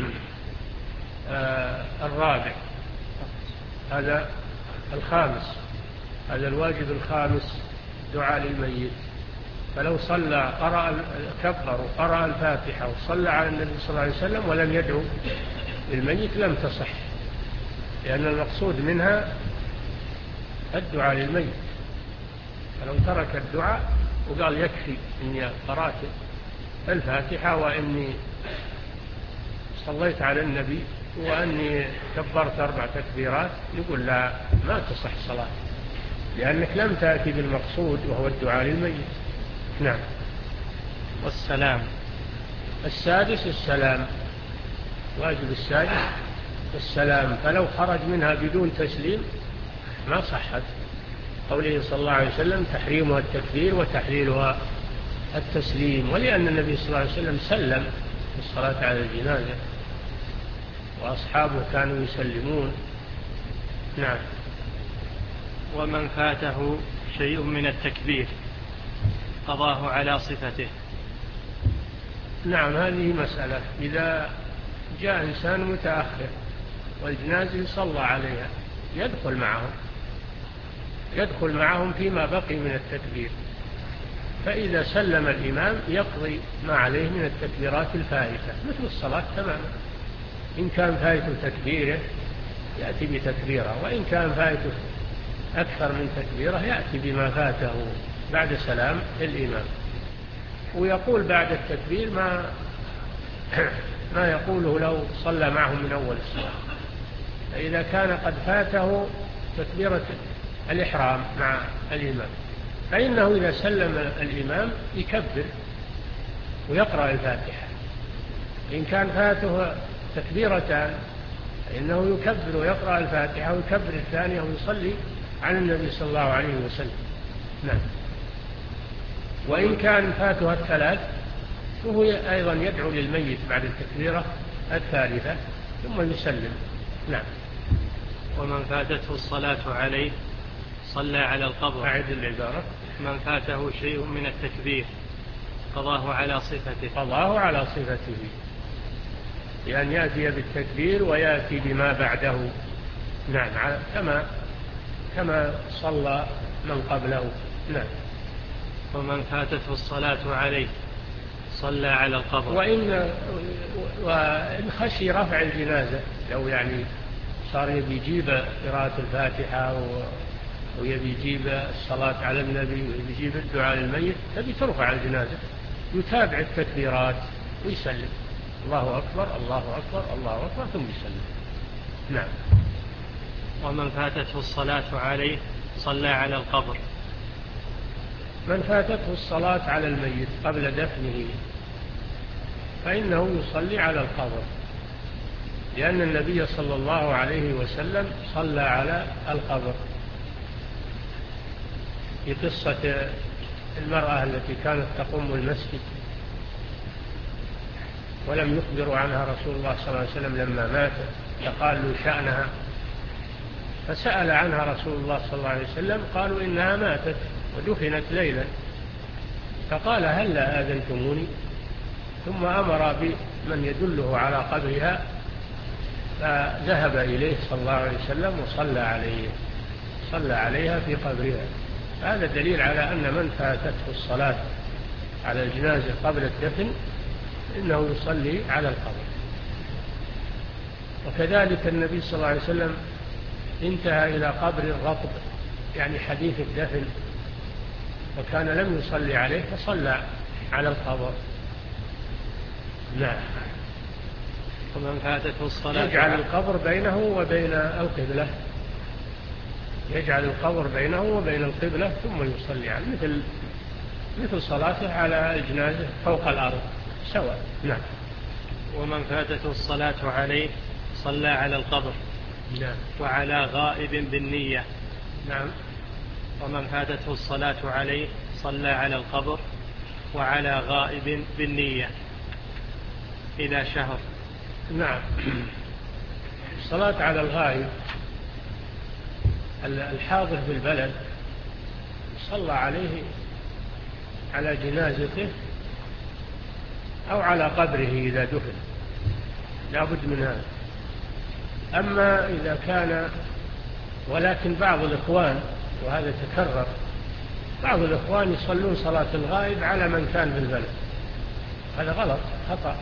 آه الرابع. هذا الخامس، هذا الواجب الخامس دعاء للميت. فلو صلى قرأ كبر وقرأ الفاتحة وصلى على النبي صلى الله عليه وسلم ولم يدعو للميت لم تصح، لأن المقصود منها الدعاء للميت. فلو ترك الدعاء وقال يكفي إني قرأت الفاتحة وإني صليت على النبي وأني كبرت أربع تكبيرات، يقول لا، ما تصح صلاة، لأنك لم تأتي بالمقصود وهو الدعاء للميت. نعم. والسلام. السادس السلام، واجب السادس السلام، فلو خرج منها بدون تسليم ما صحت. قوله صلى الله عليه وسلم تحريمها التكبير وتحليلها التسليم، ولأن النبي صلى الله عليه وسلم سلم في الصلاة على الجنازة وأصحابه كانوا يسلمون. نعم. ومن فاته شيء من التكبير قضاه على صفته. نعم، هذه مسألة. إذا جاء إنسان متأخر والجنازة صلى عليها يدخل معهم يدخل معهم فيما بقي من التكبير، فإذا سلم الإمام يقضي ما عليه من التكبيرات الفائتة مثل الصلاة تماما. إن كان فائته تكبيره يأتي بتكبيره، وإن كان فائته أكثر من تكبيره يأتي بما فاته بعد سلام الإمام، ويقول بعد التكبير ما ما يقوله لو صلى معهم من أول الصلاة. فإذا كان قد فاته تكبيرة الإحرام مع الإمام فإنه إذا سلم الإمام يكبر ويقرأ الفاتحة. إن كان فاته تكبيرتان فإنه يكبر ويقرأ الفاتحة ويكبر الثانية ويصلي على النبي صلى الله عليه وسلم. نعم. وإن كان فاتها الثلاث فهو أيضا يدعو للميت بعد التكبيرة الثالثة ثم يسلم. نعم. ومن فاتته الصلاة عليه صلى على القبر. أعد العبارة. من فاته شيء من التكبير قضاه على صفته. قضاه على صفته، لأن يأتي بالتكبير ويأتي بما بعده. نعم، كما كما صلى من قبله. نعم. ومن فاتته الصلاة عليه صلى على القبر. وإن, وإن خشي رفع الجنازة، لو يعني صار يبي يجيب قراءة الفاتحة ويبي يجيب الصلاة على النبي ويبي يجيب الدعاء للميت، تبي ترفع الجنازة يتابع التكبيرات ويسلم الله أكبر الله أكبر الله أكبر ثم يسلم. نعم. ومن فاتته الصلاة عليه صلى على القبر. من فاتته الصلاة على الميت قبل دفنه فإنه يصلي على القبر، لأن النبي صلى الله عليه وسلم صلى على القبر في قصة المرأة التي كانت تقوم المسجد ولم يخبروا عنها رسول الله صلى الله عليه وسلم لما ماتت، فقال له شأنها، فسأل عنها رسول الله صلى الله عليه وسلم قالوا إنها ماتت ودفنت ليلا، فقال هلا آذنتموني؟ ثم أمر بمن يدله على قبرها فذهب إليه صلى الله عليه وسلم وصلى عليه صلى عليها في قبرها. هذا دليل على أن من فاتته الصلاة على الجنازة قبل الدفن إنه يصلي على القبر. وكذلك النبي صلى الله عليه وسلم انتهى إلى قبر الرطب يعني حديث الدفن وكان لم يصلي عليه فصلى على القبر. نعم. ومن فاتته الصلاة يجعل القبر بينه وبين القبلة يجعل القبر بينه وبين القبلة ثم يصلي عليه مثل مثل صلاته على الجنازة فوق الأرض سواء. نعم. ومن فاتته الصلاة عليه صلى على القبر. نعم. وعلى غائب بالنية. نعم. ومن فاتته الصلاة عليه صلى على القبر وعلى غائب بالنية إلى شهر. نعم. الصلاة على الغائب الحاضر في البلد صلى عليه على جنازته أو على قبره إذا دفن، لا بد من هذا. أما إذا كان، ولكن بعض الإخوان، وهذا تكرر، بعض الإخوان يصلون صلاة الغائب على من كان في البلد، هذا غلط، خطأ.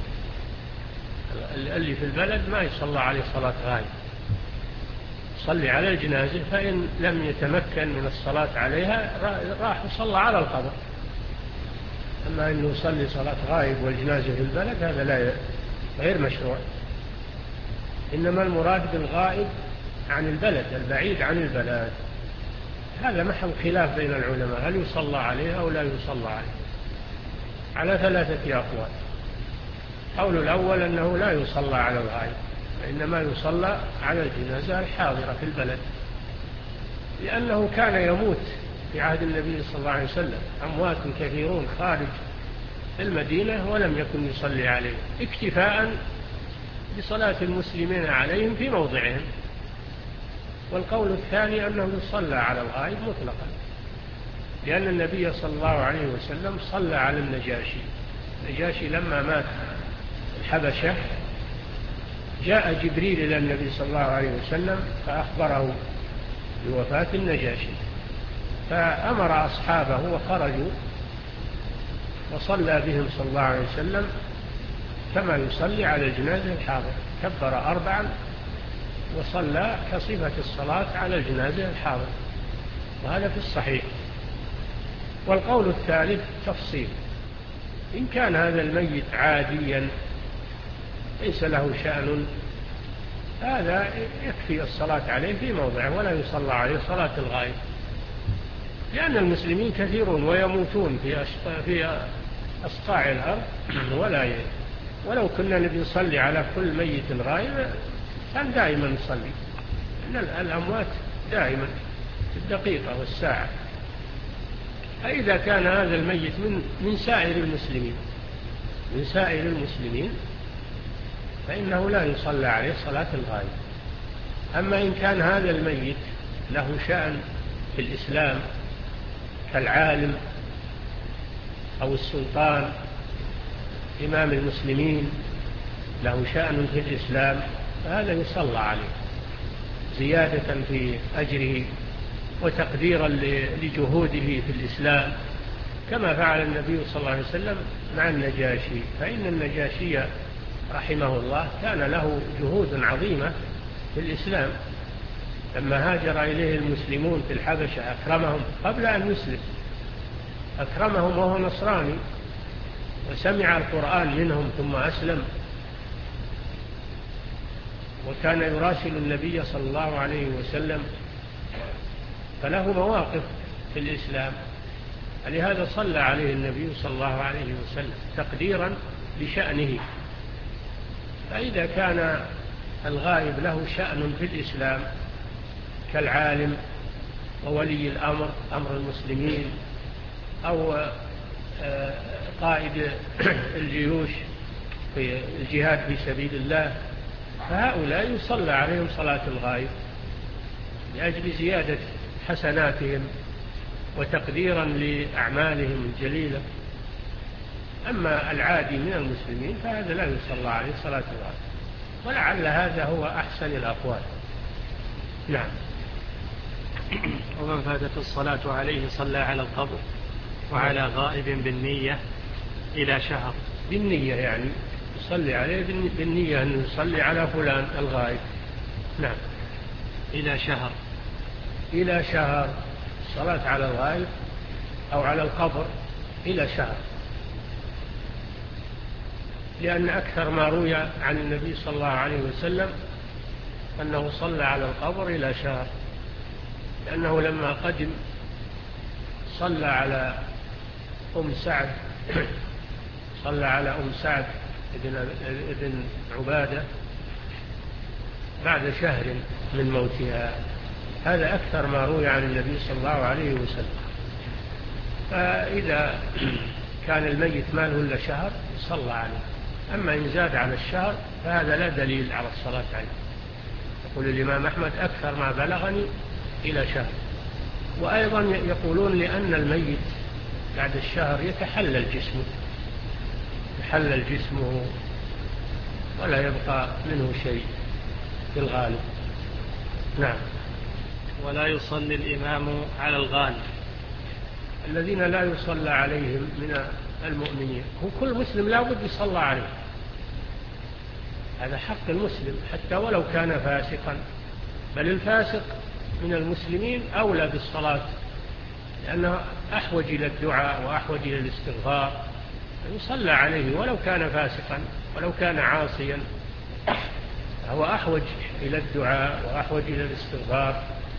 اللي في البلد ما يصلى عليه صلاة غائب، صلي على الجنازة، فإن لم يتمكن من الصلاة عليها راح يصلى على القبر. أما أنه يصلي صلاة غائب والجنازة في البلد هذا لا غير مشروع. إنما المراد بالغائب عن البلد، البعيد عن البلد. هذا محل خلاف بين العلماء، هل يصلى عليه أو لا يصلى عليه، على ثلاثة أقوال. قول الأول أنه لا يصلى على الغائب، وإنما يصلى على الجنازة الحاضرة في البلد، لأنه كان يموت في عهد النبي صلى الله عليه وسلم أموات كثيرون خارج المدينة ولم يكن يصلي عليهم، اكتفاء بصلاة المسلمين عليهم في موضعهم. والقول الثاني أنه يصلى على الغائب مطلقا، لأن النبي صلى الله عليه وسلم صلى على النجاشي. النجاشي لما مات الحبشة جاء جبريل إلى النبي صلى الله عليه وسلم فأخبره بوفاة النجاشي، فأمر أصحابه وخرجوا وصلى بهم صلى الله عليه وسلم كما يصلي على الجنازة الحاضر، كبر أربعا وصلى كصفة الصلاة على الجنازة الحاضر، وهذا في الصحيح. والقول الثالث تفصيل، إن كان هذا الميت عاديا ليس له شأن هذا يكفي الصلاة عليه في موضعه ولا يصلى عليه صلاة الغائب، لأن المسلمين كثيرون ويموتون في في أصقاع الأرض ولا ي... ولو كنا نبي نصلي على كل ميت غائب كان دائما نصلي، إن الأموات دائما في الدقيقة والساعة. فإذا كان هذا الميت من من سائر المسلمين من سائر المسلمين فإنه لا يصلى عليه صلاة الغائب. أما إن كان هذا الميت له شأن في الإسلام كالعالم أو السلطان إمام المسلمين، له شأن في الإسلام، فهذا يصلى عليه زيادة في أجره وتقديرا لجهوده في الإسلام، كما فعل النبي صلى الله عليه وسلم مع النجاشي. فإن النجاشي رحمه الله كان له جهود عظيمة في الإسلام، لما هاجر إليه المسلمون في الحبشة أكرمهم قبل أن يسلم، أكرمهم وهو نصراني وسمع القرآن منهم ثم أسلم، وكان يراسل النبي صلى الله عليه وسلم، فله مواقف في الإسلام، لهذا صلى عليه النبي صلى الله عليه وسلم تقديرا لشأنه. فإذا كان الغائب له شأن في الإسلام كالعالم وولي الأمر أمر المسلمين أو قائد الجيوش في الجهاد في سبيل الله، فهؤلاء يصلى عليهم صلاة الغائب لأجل زيادة حسناتهم وتقديرا لأعمالهم الجليلة. أما العادي من المسلمين فهذا لا يصلى عليه صلاة الغائب، ولعل هذا هو أحسن الأقوال. نعم. ومن فاتت الصلاة عليه صلى على القبر وعلى غائب بالنية إلى شهر. بالنية يعني يصلي عليه بالنية أن يصلي على فلان الغائب. نعم. إلى شهر. إلى شهر الصلاة على الغائب أو على القبر إلى شهر، لأن أكثر ما روي عن النبي صلى الله عليه وسلم أنه صلى على القبر إلى شهر، لأنه لما قدم صلى على أم سعد صلى على أم سعد ابن عبادة بعد شهر من موتها. هذا أكثر ما روي عن النبي صلى الله عليه وسلم. فإذا كان الميت ما له إلا شهر صلى عليه، أما إن زاد على الشهر فهذا لا دليل على الصلاة عليه. يقول الإمام أحمد أكثر ما بلغني إلى شهر. وأيضا يقولون لأن الميت بعد الشهر يتحلل جسمه يتحلل جسمه ولا يبقى منه شيء في الغالب. نعم. ولا يصلي الإمام على الغالب. الذين لا يصلى عليهم من المؤمنين، هو كل مسلم لا بد يصلى عليه، هذا حق المسلم حتى ولو كان فاسقا، بل الفاسق من المسلمين أولى بالصلاة لأنه أحوج إلى الدعاء وأحوج إلى الاستغفار، يصلى عليه ولو كان فاسقا ولو كان عاصيا، هو أحوج إلى الدعاء وأحوج إلى الاستغفار.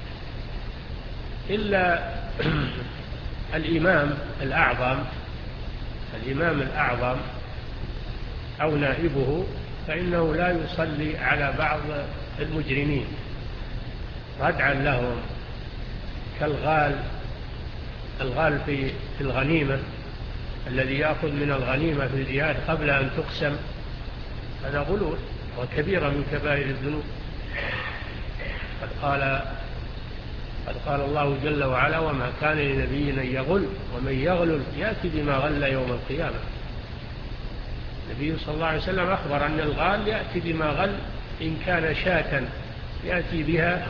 إلا الإمام الأعظم الإمام الأعظم أو نائبه فإنه لا يصلي على بعض المجرمين ردعا لهم، كالغال الغال في الغنيمة الذي يأخذ من الغنيمة في الجهاد قبل أن تقسم، هذا غلول وكبيرة من كبائر الذنوب. قد قال قد قال الله جل وعلا: وما كان لنبي أن يغل ومن يغلل يأتي بما غل يوم القيامة. النبي صلى الله عليه وسلم أخبر أن الغال يأتي بما غل، إن كان شاة يأتي بها،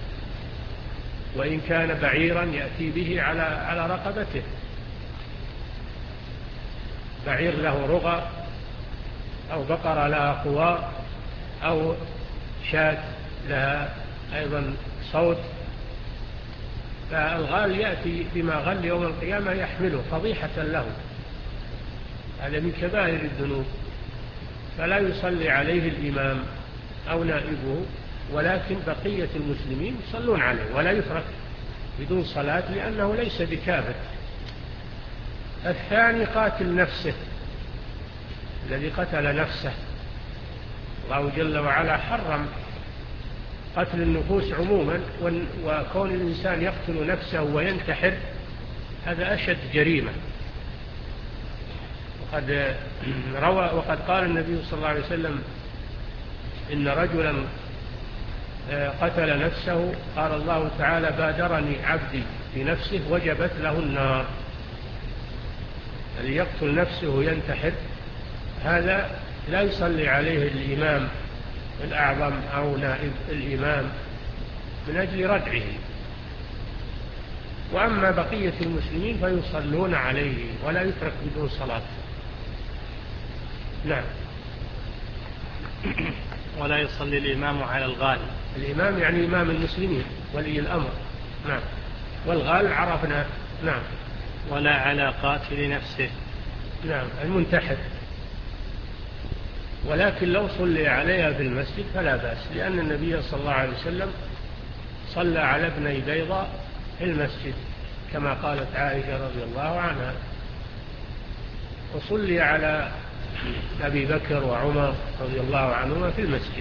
وإن كان بعيرا يأتي به على على رقبته، بعير له رغى أو بقرة لها خوار أو شاة لها أيضا صوت، فالغال يأتي بما غل يوم القيامة يحمله فضيحة له، هذا من كبائر الذنوب. فلا يصلي عليه الإمام أو نائبه، ولكن بقية المسلمين يصلون عليه ولا يترك بدون صلاة لأنه ليس بكافر. الثاني قاتل نفسه، الذي قتل نفسه، الله جل وعلا حرم قتل النفوس عموما، وكون الإنسان يقتل نفسه وينتحر هذا أشد جريمة. وقد روى وقد قال النبي صلى الله عليه وسلم: إن رجلا قتل نفسه قال الله تعالى: بادرني عبدي بنفسه وجبت له النار. الذي يقتل نفسه وينتحر هذا لا يصلي عليه الإمام الأعظم أو نائب الإمام من أجل ردعه. وأما بقية المسلمين فيصلون عليه ولا يترك بدون صلاة. نعم. ولا يصلي الإمام على الغال. الإمام يعني إمام المسلمين ولي الأمر. نعم. والغال عرفنا. نعم. ولا على قاتل نفسه. نعم، المنتحر. ولكن لو صلي عليها في المسجد فلا بأس، لأن النبي صلى الله عليه وسلم صلى على ابني بيضاء في المسجد كما قالت عائشة رضي الله عنها، وصلي على أبي بكر وعمر رضي الله عنهما في المسجد.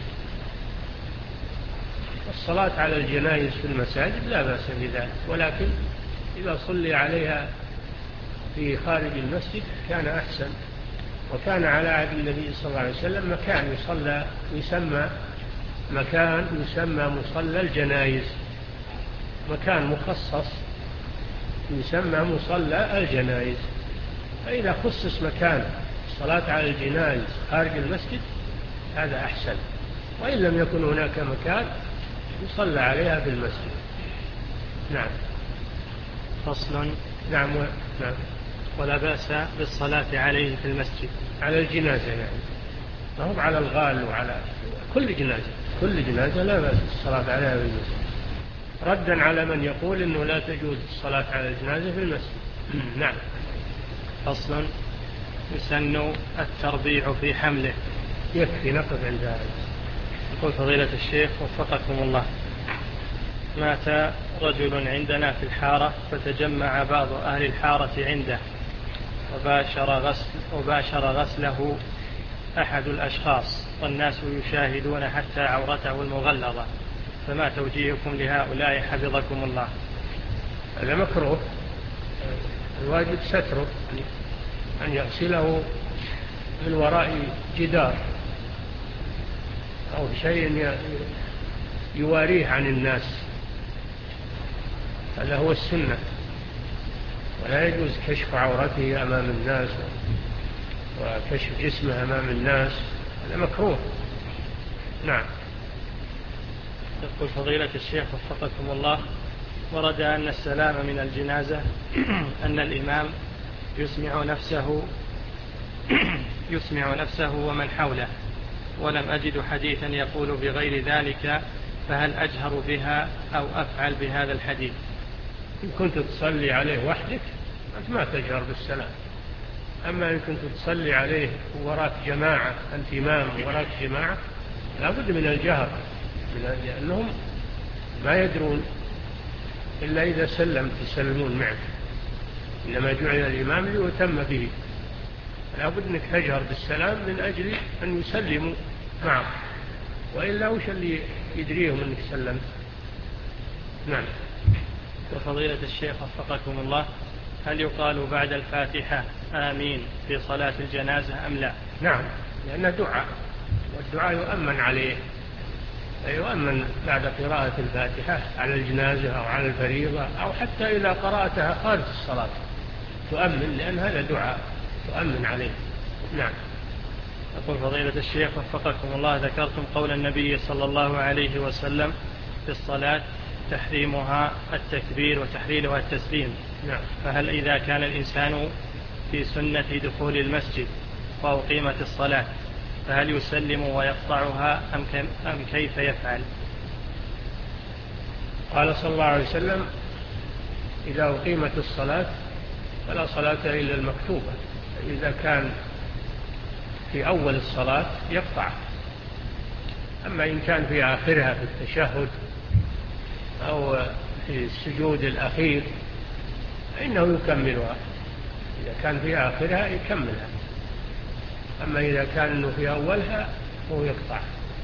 والصلاة على الجنائز في المساجد لا بأس بذلك، ولكن إذا صلي عليها في خارج المسجد كان أحسن. وكان على عهد النبي صلى الله عليه وسلم مكان يصلى يسمى مكان يسمى مصلى الجنائز، مكان مخصص يسمى مصلى الجنائز. فإذا خصص مكان الصلاة على الجنائز خارج المسجد هذا أحسن، وإن لم يكن هناك مكان يصلى عليها في المسجد. نعم. فصل. نعم. و... نعم. ولا بأس بالصلاة عليه في المسجد. على الجنازة يعني، ما هو على الغال وعلى كل جنازة، كل جنازة لا بأس بالصلاة عليها في المسجد، ردا على من يقول إنه لا تجوز الصلاة على الجنازة في المسجد. نعم. فصل. يسن التربيع في حمله. يكفي نقف عند هذا. يقول فضيلة الشيخ وفقكم الله: مات رجل عندنا في الحارة فتجمع بعض أهل الحارة عنده وباشر, غسل وباشر غسله أحد الأشخاص والناس يشاهدون حتى عورته المغلظة، فما توجيهكم لهؤلاء حفظكم الله؟ هذا مكروه، الواجب ستره، أن يغسله من وراء جدار أو شيء يواريه عن الناس، هذا هو السنة. ولا يجوز كشف عورته أمام الناس وكشف جسمه أمام الناس، هذا مكروه. نعم. يقول فضيلة الشيخ وفقكم الله: ورد أن السلام من الجنازة أن الإمام يسمع نفسه يسمع نفسه ومن حوله، ولم أجد حديثا يقول بغير ذلك، فهل أجهر بها أو أفعل بهذا الحديث؟ إن كنت تصلي عليه وحدك أنت ما تجهر بالسلام، أما إن كنت تصلي عليه وراك جماعة، أنت إمام وراك جماعة، لا بد من الجهر، لأنهم ما يدرون إلا إذا سلمت يسلمون معك، إنما جعل الإمام ليتم به، لا بد أنك تجهر بالسلام من أجل أن يسلموا معك، وإلا وش اللي يدريهم أنك سلمت؟ نعم. وفضيلة الشيخ وفقكم الله: هل يقال بعد الفاتحة آمين في صلاة الجنازة أم لا؟ نعم، لأنه دعاء، والدعاء يؤمن عليه، يؤمن بعد قراءة الفاتحة على الجنازة أو على الفريضة، أو حتى إذا قرأتها خارج الصلاة تؤمن، لأن هذا دعاء تؤمن عليه. نعم. يقول فضيلة الشيخ وفقكم الله: ذكرتم قول النبي صلى الله عليه وسلم في الصلاة تحريمها التكبير وتحليلها التسليم. نعم. فهل إذا كان الإنسان في سنة دخول المسجد وأقيمت الصلاة فهل يسلم ويقطعها أم كيف يفعل؟ قال صلى الله عليه وسلم: إذا أقيمت الصلاة فلا صلاة إلا المكتوبة. إذا كان في أول الصلاة يقطع، أما إن كان في آخرها في التشهد أو في السجود الأخير فإنه يكملها، إذا كان في آخرها يكملها، أما إذا كان في أولها هو يقطع.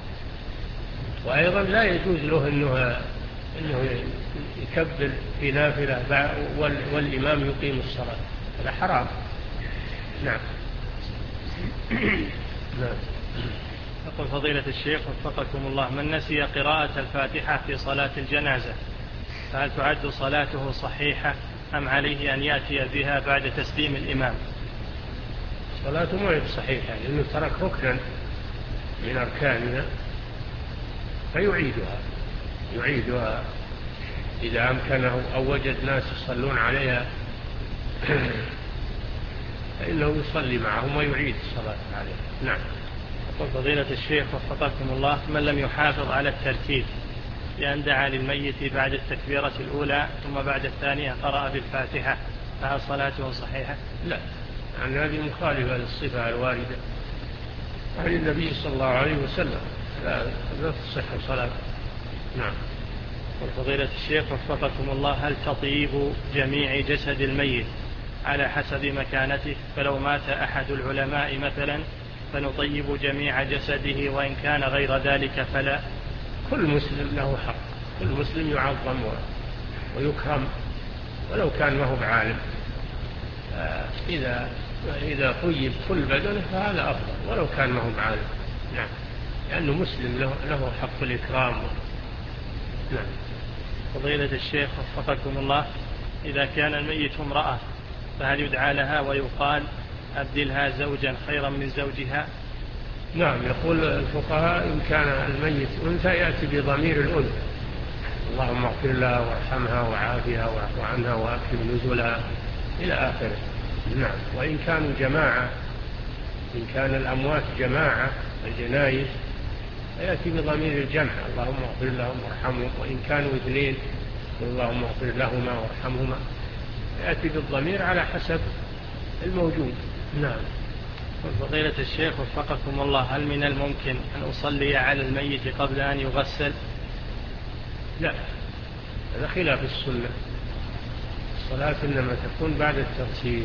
وأيضا لا يجوز له أنه, إنه يكبر في نافلة والإمام يقيم الصلاة، هذا حرام. نعم. نعم. يقول فضيلة الشيخ وفقكم الله: من نسي قراءة الفاتحة في صلاة الجنازة فهل تعد صلاته صحيحة أم عليه أن يأتي بها بعد تسليم الإمام؟ صلاته ما صحيحة، لأنه ترك ركنا من أركانها فيعيدها يعيدها إذا أمكنه أو وجد ناس يصلون عليها فإنه يصلي معهم ويعيد الصلاة عليها. نعم. يقول فضيلة الشيخ وفقكم الله: من لم يحافظ على الترتيب لأن دعا للميت بعد التكبيرة الأولى ثم بعد الثانية قرأ بالفاتحة فهل صلاته صحيحة؟ لا، يعني هذه مخالفة للصفة الواردة عن النبي صلى الله عليه وسلم، لا, لا تصح صلاة. نعم. وفضيلة الشيخ وفقكم الله: هل تطيب جميع جسد الميت على حسب مكانته؟ فلو مات أحد العلماء مثلا فنطيب جميع جسده وإن كان غير ذلك فلا؟ كل مسلم له حق، كل مسلم يعظم ويكرم ولو كان ما هو بعالم، إذا إذا طيب كل بدنه فهذا أفضل ولو كان ما هو بعالم. نعم، لأنه مسلم له, له حق الإكرام. نعم. فضيلة الشيخ وفقكم الله: إذا كان الميت امرأة فهل يدعى لها ويقال أبدلها زوجا خيرا من زوجها؟ نعم، يقول الفقهاء إن كان الميت أنثى يأتي بضمير الأنثى: اللهم اغفر لها وارحمها وعافها واعف عنها وأكرم نزلها إلى آخره. نعم. وإن كانوا جماعة، إن كان الأموات جماعة الجنائز يأتي بضمير الجمع: اللهم اغفر لهم وارحمهم. وإن كانوا اثنين اللهم اغفر لهما وارحمهما، يأتي بالضمير على حسب الموجود. نعم. فضيلة الشيخ وفقكم الله: هل من الممكن أن أصلي على الميت قبل أن يغسل؟ لا، هذا خلاف السنة، الصلاة إنما تكون بعد التغسيل،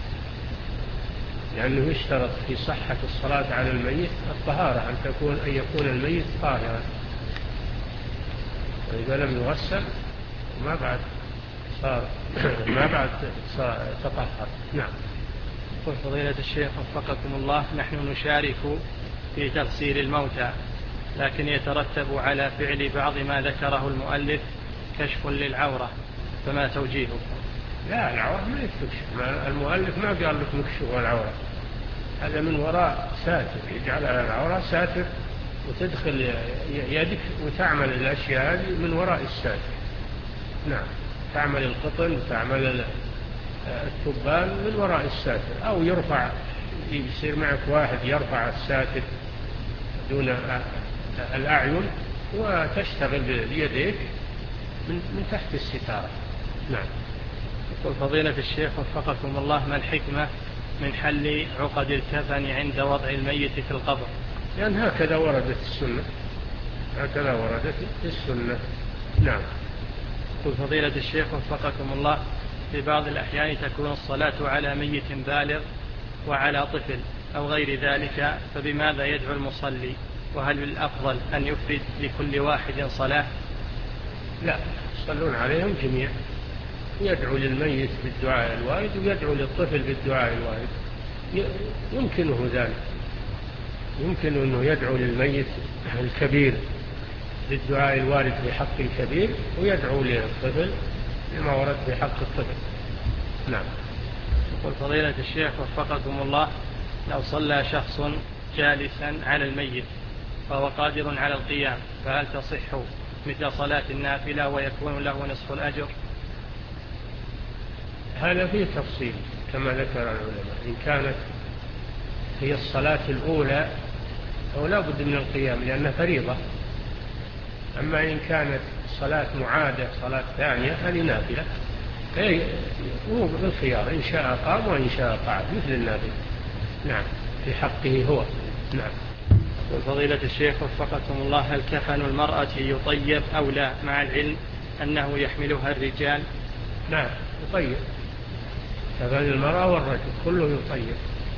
لأنه يشترط في صحة الصلاة على الميت الطهارة، أن تكون أن يكون الميت طاهرا، وإذا لم يغسل ما بعد صار ما بعد صار تطهر. نعم. يقول فضيلة الشيخ وفقكم الله، نحن نشارك في تغسيل الموتى، لكن يترتب على فعل بعض ما ذكره المؤلف كشف للعورة، فما توجيهه؟ لا، العورة ما يكشف، المؤلف ما قال لك نكشف العورة، هذا من وراء ساتر، يجعل على العورة ساتر وتدخل يدك وتعمل الأشياء هذه من وراء الساتر. نعم، تعمل القطن وتعمل الثبان من وراء الساتر، أو يرفع، يصير معك واحد يرفع الساتر دون الأعين وتشتغل بيديك من, من تحت الستارة. نعم. يقول فضيلة الشيخ وفقكم الله، ما الحكمة من حل عقد الكفن عند وضع الميت في القبر؟ لأن يعني هكذا وردت السنة، هكذا وردت السنة. نعم. يقول فضيلة الشيخ وفقكم الله، في بعض الأحيان تكون الصلاة على ميت بالغ وعلى طفل أو غير ذلك، فبماذا يدعو المصلي؟ وهل الأفضل أن يفرد لكل واحد صلاة؟ لا، يصلون عليهم جميع، يدعو للميت بالدعاء الوارد ويدعو للطفل بالدعاء الوارد، يمكنه ذلك، يمكن أنه يدعو للميت الكبير بالدعاء الوارد في حق الكبير، ويدعو للطفل لما ورد في حق الطفل. نعم. يقول فضيلة الشيخ وفقكم الله، لو صلى شخص جالسا على الميت فهو قادر على القيام، فهل تصح مثل صلاة النافلة ويكون له نصف الأجر؟ هذا فيه تفصيل كما ذكر العلماء، إن كانت هي الصلاة الأولى فهو لا بد من القيام لأنها فريضة، أما إن كانت صلاة معادة صلاة ثانية هذه نافلة، هو بالخيار، إن شاء قام وإن شاء قعد مثل النافلة. نعم، في حقه هو. نعم. وفضيلة الشيخ وفقكم الله، هل كفن المرأة يطيب أو لا، مع العلم أنه يحملها الرجال؟ نعم، يطيب، كفن المرأة والرجل كله يطيب،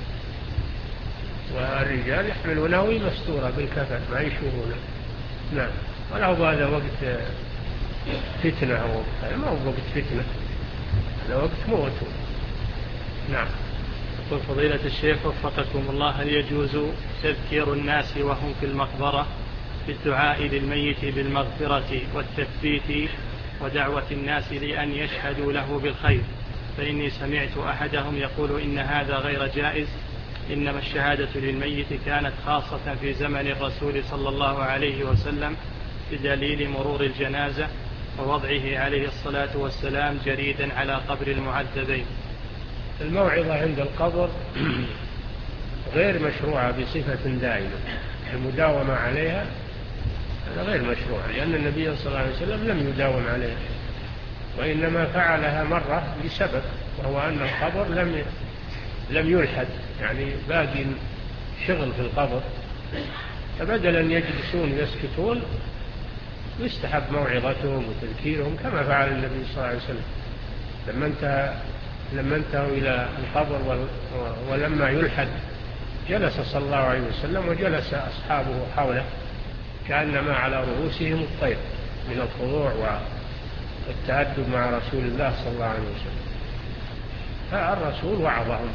والرجال يحملونه مستورة بالكفن ما يشوفونه. نعم، ولو هذا وقت فتنة أو وقت، ما هو وقت فتنة، هذا وقت موت. نعم. يقول فضيلة الشيخ وفقكم الله، هل يجوز تذكير الناس وهم في المقبرة بالدعاء للميت بالمغفرة والتثبيت ودعوة الناس لأن يشهدوا له بالخير؟ فإني سمعت أحدهم يقول إن هذا غير جائز، إنما الشهادة للميت كانت خاصة في زمن الرسول صلى الله عليه وسلم بدليل مرور الجنازة ووضعه عليه الصلاة والسلام جريدا على قبر المعذبين. الموعظة عند القبر غير مشروعة بصفة دائمة، المداومة عليها هذا غير مشروع، لأن النبي صلى الله عليه وسلم لم يداوم عليها، وإنما فعلها مرة لسبب، وهو أن القبر لم لم يلحد، يعني باقي شغل في القبر، فبدل أن يجلسون يسكتون يستحب موعظتهم وتذكيرهم كما فعل النبي صلى الله عليه وسلم لما انتهى لما انتهوا إلى القبر ولما يلحد جلس صلى الله عليه وسلم وجلس أصحابه حوله كأنما على رؤوسهم الطير من الخضوع والتأدب مع رسول الله صلى الله عليه وسلم، فالرسول وعظهم.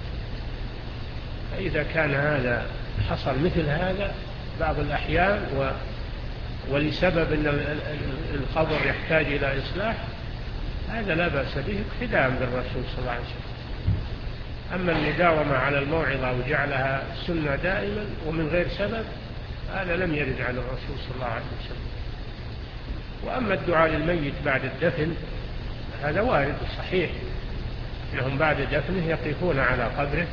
فإذا كان هذا حصل مثل هذا بعض الأحيان و ولسبب أن القبر يحتاج إلى إصلاح، هذا لا بأس به اقتداء بالرسول صلى الله عليه وسلم. أما المداومة على الموعظة وجعلها سنة دائما ومن غير سبب هذا لم يرد على الرسول صلى الله عليه وسلم. وأما الدعاء للميت بعد الدفن هذا وارد صحيح، أنهم بعد دفنه يقفون على قبره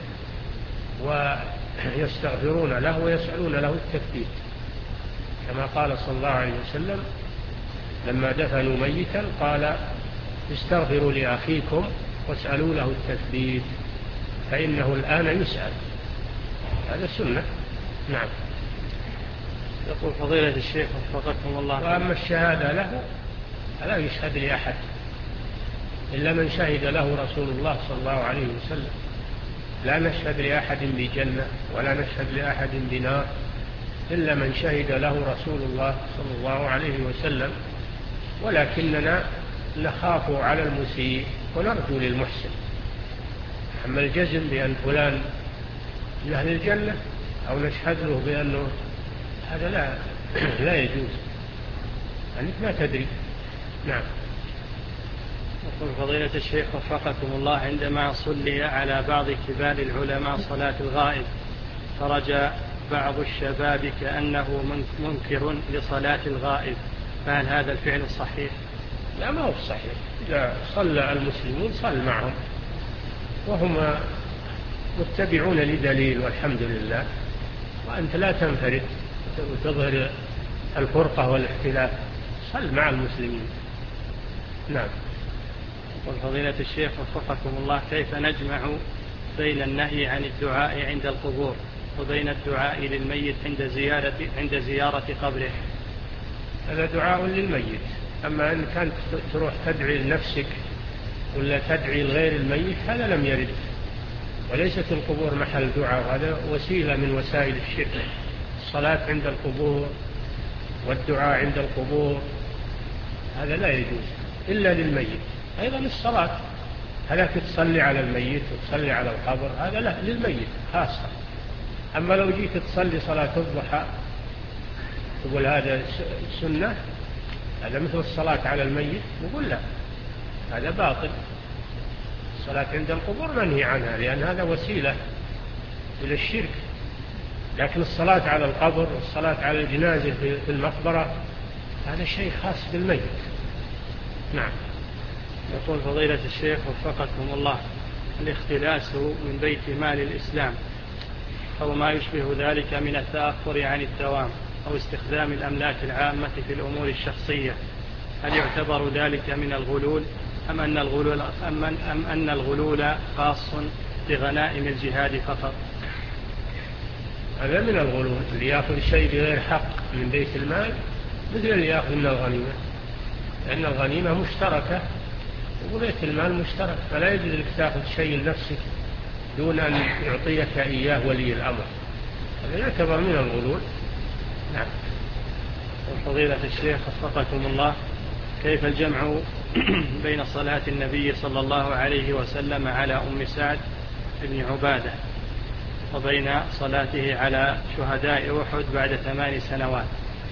ويستغفرون له ويسألون له التثبيت، كما قال صلى الله عليه وسلم لما دفنوا ميتا قال استغفروا لأخيكم واسألوا له التثبيت فإنه الآن يسأل، هذا سنة. نعم. يقول فضيلة الشيخ وفقكم الله، وأما الشهادة له فلا يشهد لأحد إلا من شهد له رسول الله صلى الله عليه وسلم، لا نشهد لأحد بجنة ولا نشهد لأحد بنار إلا من شهد له رسول الله صلى الله عليه وسلم، ولكننا نخاف على المسيء ونرجو للمحسن. أما الجزم بأن فلان من أهل الجنة أو نشهد له بأنه هذا لا لا يجوز، أنك ما تدري. نعم. يقول فضيلة الشيخ وفقكم الله، عندما صلي على بعض كبار العلماء صلاة الغائب خرج بعض الشباب كأنه منكر لصلاة الغائب، فهل هذا الفعل صحيح؟ لا، ما هو صحيح. إذا صلى المسلمون صل معهم وهم متبعون لدليل والحمد لله، وأنت لا تنفرد وتظهر الفرقة والاختلاف، صل مع المسلمين. نعم. يقول فضيلة الشيخ وفقكم الله، كيف نجمع بين النهي عن الدعاء عند القبور وبين الدعاء للميت عند زيارة, عند زيارة قبره؟ هذا دعاء للميت. أما أن كانت تروح تدعي لنفسك ولا تدعي لغير الميت هذا لم يرد، وليست القبور محل دعاء، هذا وسيلة من وسائل الشرك. الصلاة عند القبور والدعاء عند القبور هذا لا يجوز إلا للميت. أيضا الصلاة، هلاك تصلي على الميت وتصلي على القبر هذا لا للميت خاصة. أما لو جيت تصلي صلاة الضحى تقول هذا سنة، هذا مثل الصلاة على الميت، نقول لا، هذا باطل. الصلاة عند القبور منهي عنها لأن هذا وسيلة إلى الشرك، لكن الصلاة على القبر والصلاة على الجنازة في المقبرة هذا شيء خاص بالميت. نعم. يقول فضيلة الشيخ وفقكم الله، الاختلاس من بيت مال الإسلام أو ما يشبه ذلك من التأخر عن الدوام أو استخدام الأملاك العامة في الأمور الشخصية، هل يعتبر ذلك من الغلول أم أن الغلول, أم أم أن الغلول خاص بغنائم الجهاد فقط؟ هذا من الغلول، اللي يأخذ شيء بغير حق من بيت المال مثل اللي يأخذ من الغنيمة، لأن الغنيمة مشتركة وبيت المال مشترك، فلا يجوز لك تأخذ شيء لنفسك دون أن يعطيك إياه ولي الأمر، هذا يعتبر من الغلول. نعم. وفضيلة الشيخ وفقكم الله، كيف الجمع بين صلاة النبي صلى الله عليه وسلم على أم سعد بن عبادة وبين صلاته على شهداء أحد بعد ثمان سنوات؟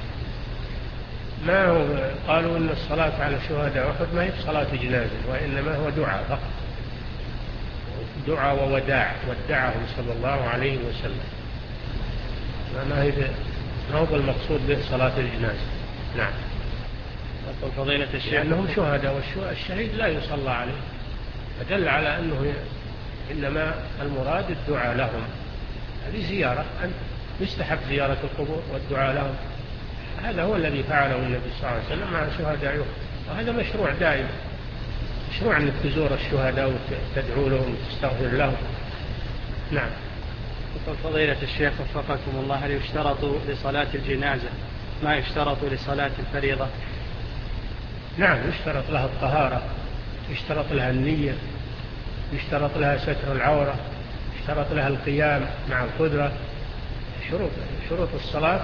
ما هو قالوا أن الصلاة على شهداء أحد ما هي صلاة جنازة، وإنما هو دعاء فقط، دعاء ووداع، ودعهم صلى الله عليه وسلم، ما هي ما هو المقصود به صلاة الجنازة. نعم. يقول فضيلة الشيخ لأنهم شهداء والشهيد لا يصلى عليه، فدل على أنه إنما المراد الدعاء لهم، هذه زيارة، أن يستحب زيارة القبور والدعاء لهم، هذا هو الذي فعله النبي صلى الله عليه وسلم مع شهداء أحد، وهذا مشروع دائم، مشروع أنك تزور الشهداء وتدعو لهم وتستغفر لهم. نعم. يقول فضيلة الشيخ وفقكم الله، هل يشترط لصلاة الجنازة ما يشترط لصلاة الفريضة؟ نعم، يشترط لها الطهارة، يشترط لها النية، يشترط لها ستر العورة، يشترط لها القيام مع القدرة، شروط شروط الصلاة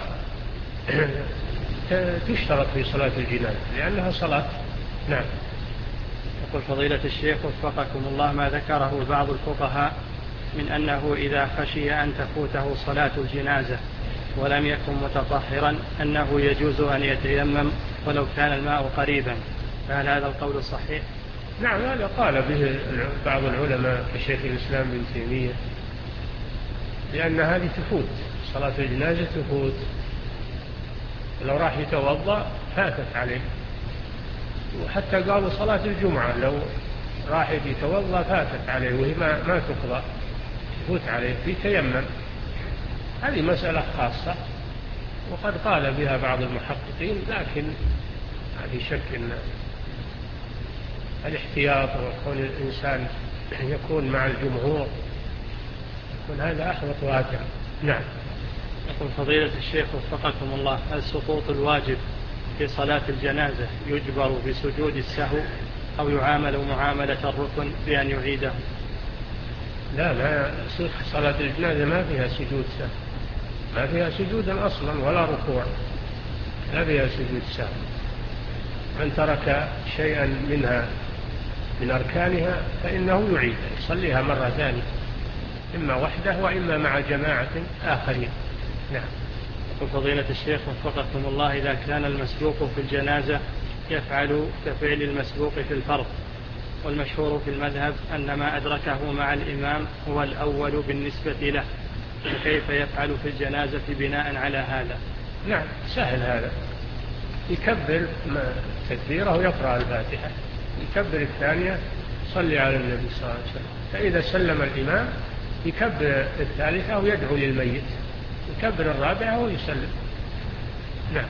تشترط في صلاة الجنازة لأنها صلاة. نعم. يقول فضيلة الشيخ وفقكم الله، ما ذكره بعض الفقهاء من أنه إذا خشي أن تفوته صلاة الجنازة ولم يكن متطهرا أنه يجوز أن يتيمم ولو كان الماء قريبا، فهل هذا القول صحيح؟ نعم، هذا قال به بعض العلماء كشيخ الإسلام ابن تيمية، لأن هذه تفوت، صلاة الجنازة تفوت، لو راح يتوضأ فاتت عليه، وحتى قالوا صلاة الجمعة لو راح يتوضأ فاتت عليه وهي ما, ما تقضى، تفوت عليه يتيمم، هذه مسألة خاصة وقد قال بها بعض المحققين، لكن هذه شك أن الاحتياط وكون الإنسان يكون مع الجمهور يكون هذا أحوط وأتم. نعم. يقول فضيلة الشيخ وفقكم الله، هل سقوط الواجب في صلاة الجنازة يجبر بسجود السهو أو يعامل معاملة الركن بأن يعيده؟ لا لا، صلاة الجنازة ما فيها سجود سهو، ما فيها سجود أصلا ولا ركوع، لا فيها سجود سهو. من ترك شيئا منها من أركانها فإنه يعيد يصليها مرة ثانية، إما وحده وإما مع جماعة آخرين. نعم. يقول فضيلة الشيخ وفقكم الله: إذا كان المسبوق في الجنازة يفعل كفعل المسبوق في الفرض، والمشهور في المذهب أن ما أدركه مع الإمام هو الأول بالنسبة له، فكيف يفعل في الجنازة بناء على هذا؟ نعم سهل هذا، يكبر تكبيره ويقرأ الفاتحة، يكبر الثانية صلي على النبي صلى الله عليه وسلم، فإذا سلم الإمام يكبر الثالثة ويدعو للميت، يكبر الرابعة ويسلم. نعم.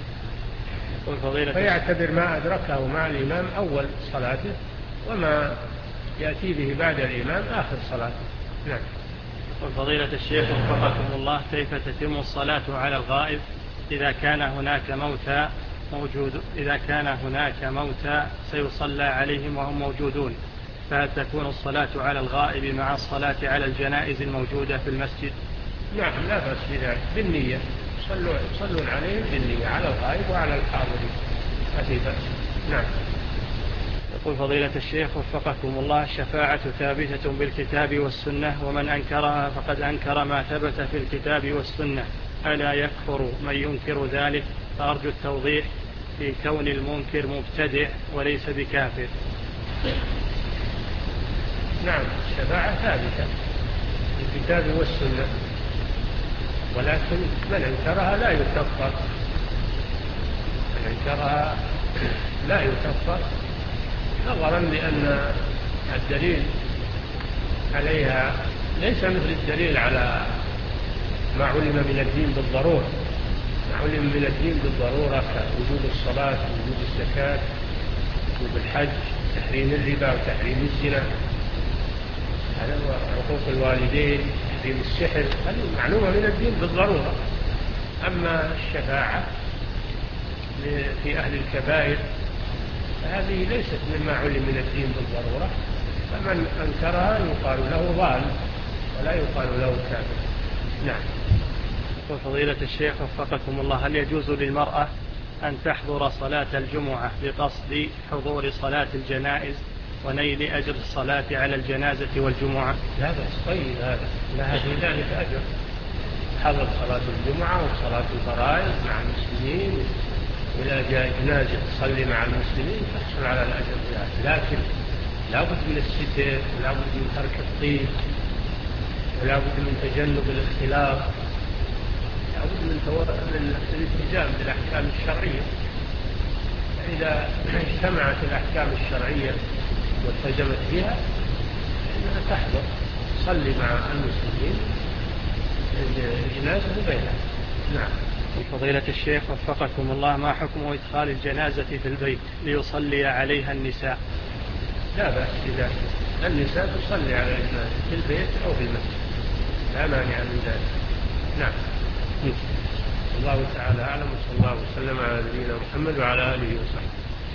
فيعتبر ما أدركه مع الإمام أول صلاته، وما يأتي به بعد الإمام آخر صلاته. نعم. وفضيلة الشيخ وفقكم الله: كيف تتم الصلاة على الغائب إذا كان هناك موتى موجود إذا كان هناك موتى سيصلى عليهم وهم موجودون، فهل تكون الصلاة على الغائب مع الصلاة على الجنائز الموجودة في المسجد؟ نعم لا بأس بذلك، بالنية، صلوا صلوا عليهم بالنية على الغائب وعلى الحاضرين، ما في بأس. نعم. يقول فضيلة الشيخ وفقكم الله: الشفاعة ثابتة بالكتاب والسنة، ومن أنكرها فقد أنكر ما ثبت في الكتاب والسنة، ألا يكفر من ينكر ذلك؟ فأرجو التوضيح في كون المنكر مبتدع وليس بكافر. نعم الشفاعة ثابتة بالكتاب والسنة، ولكن من أنكرها لا يكفر، من أنكرها لا يكفر نظرا لأن الدليل عليها ليس مثل الدليل على ما علم من الدين بالضرورة. ما علم من الدين بالضرورة كوجوب الصلاة ووجوب الزكاة ووجوب الحج، تحريم الربا وتحريم الزنا، هذا هو حقوق الوالدين، تحريم السحر، هذه معلومة من الدين بالضرورة. أما الشفاعة في أهل الكبائر فهذه ليست مما علم من الدين بالضرورة، فمن أنكرها يقال له ضال ولا يقال له كافر. نعم. وفضيلة الشيخ وفقكم الله: هل يجوز للمرأة أن تحضر صلاة الجمعة بقصد حضور صلاة الجنائز ونيل أجر الصلاة على الجنازة والجمعة؟ لا بأس، طيب هذا لها في ذلك أجر، حضر صلاة الجمعة وصلاة الفرائض مع المسلمين، وإذا جاء جنازة تصلي مع المسلمين تحصل على الأجر بهذا، لكن لا بد من الستر، ولا بد من ترك الطيب، ولا بد من تجنب الاختلاط، لا بد من, من الالتزام بالأحكام الشرعية. فإذا اجتمعت الأحكام الشرعية والتزمت بها فإنها تحضر تصلي مع المسلمين الجنازة بينها. نعم. فضيلة الشيخ وفقكم الله: ما حكم إدخال الجنازة في البيت ليصلي عليها النساء؟ لا بأس بذلك، النساء تصلي على الجنازة في البيت أو في المسجد، لا مانع من ذلك. نعم. الله تعالى أعلم، وصلى الله وسلم على نبينا محمد وعلى آله وصحبه.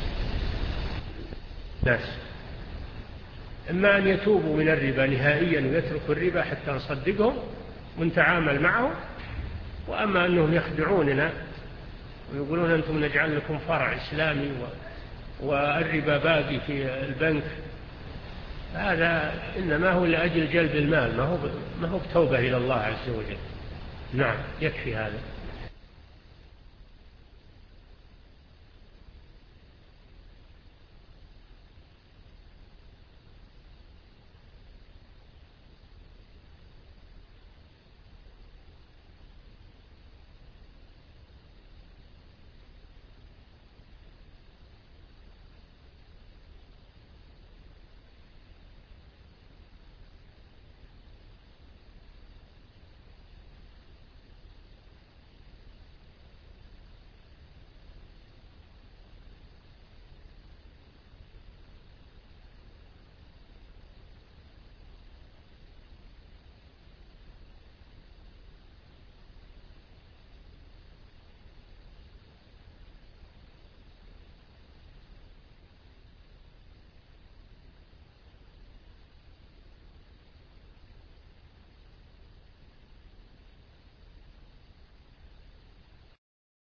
ناس إما أن يتوبوا من الربا نهائيا ويتركوا الربا حتى نصدقهم ونتعامل معهم، وأما أنهم يخدعوننا ويقولون أنتم نجعل لكم فرع إسلامي والربا باقي في البنك، هذا إنما هو لأجل جلب المال، ما هو ما هو بتوبة إلى الله عز وجل. نعم يكفي هذا.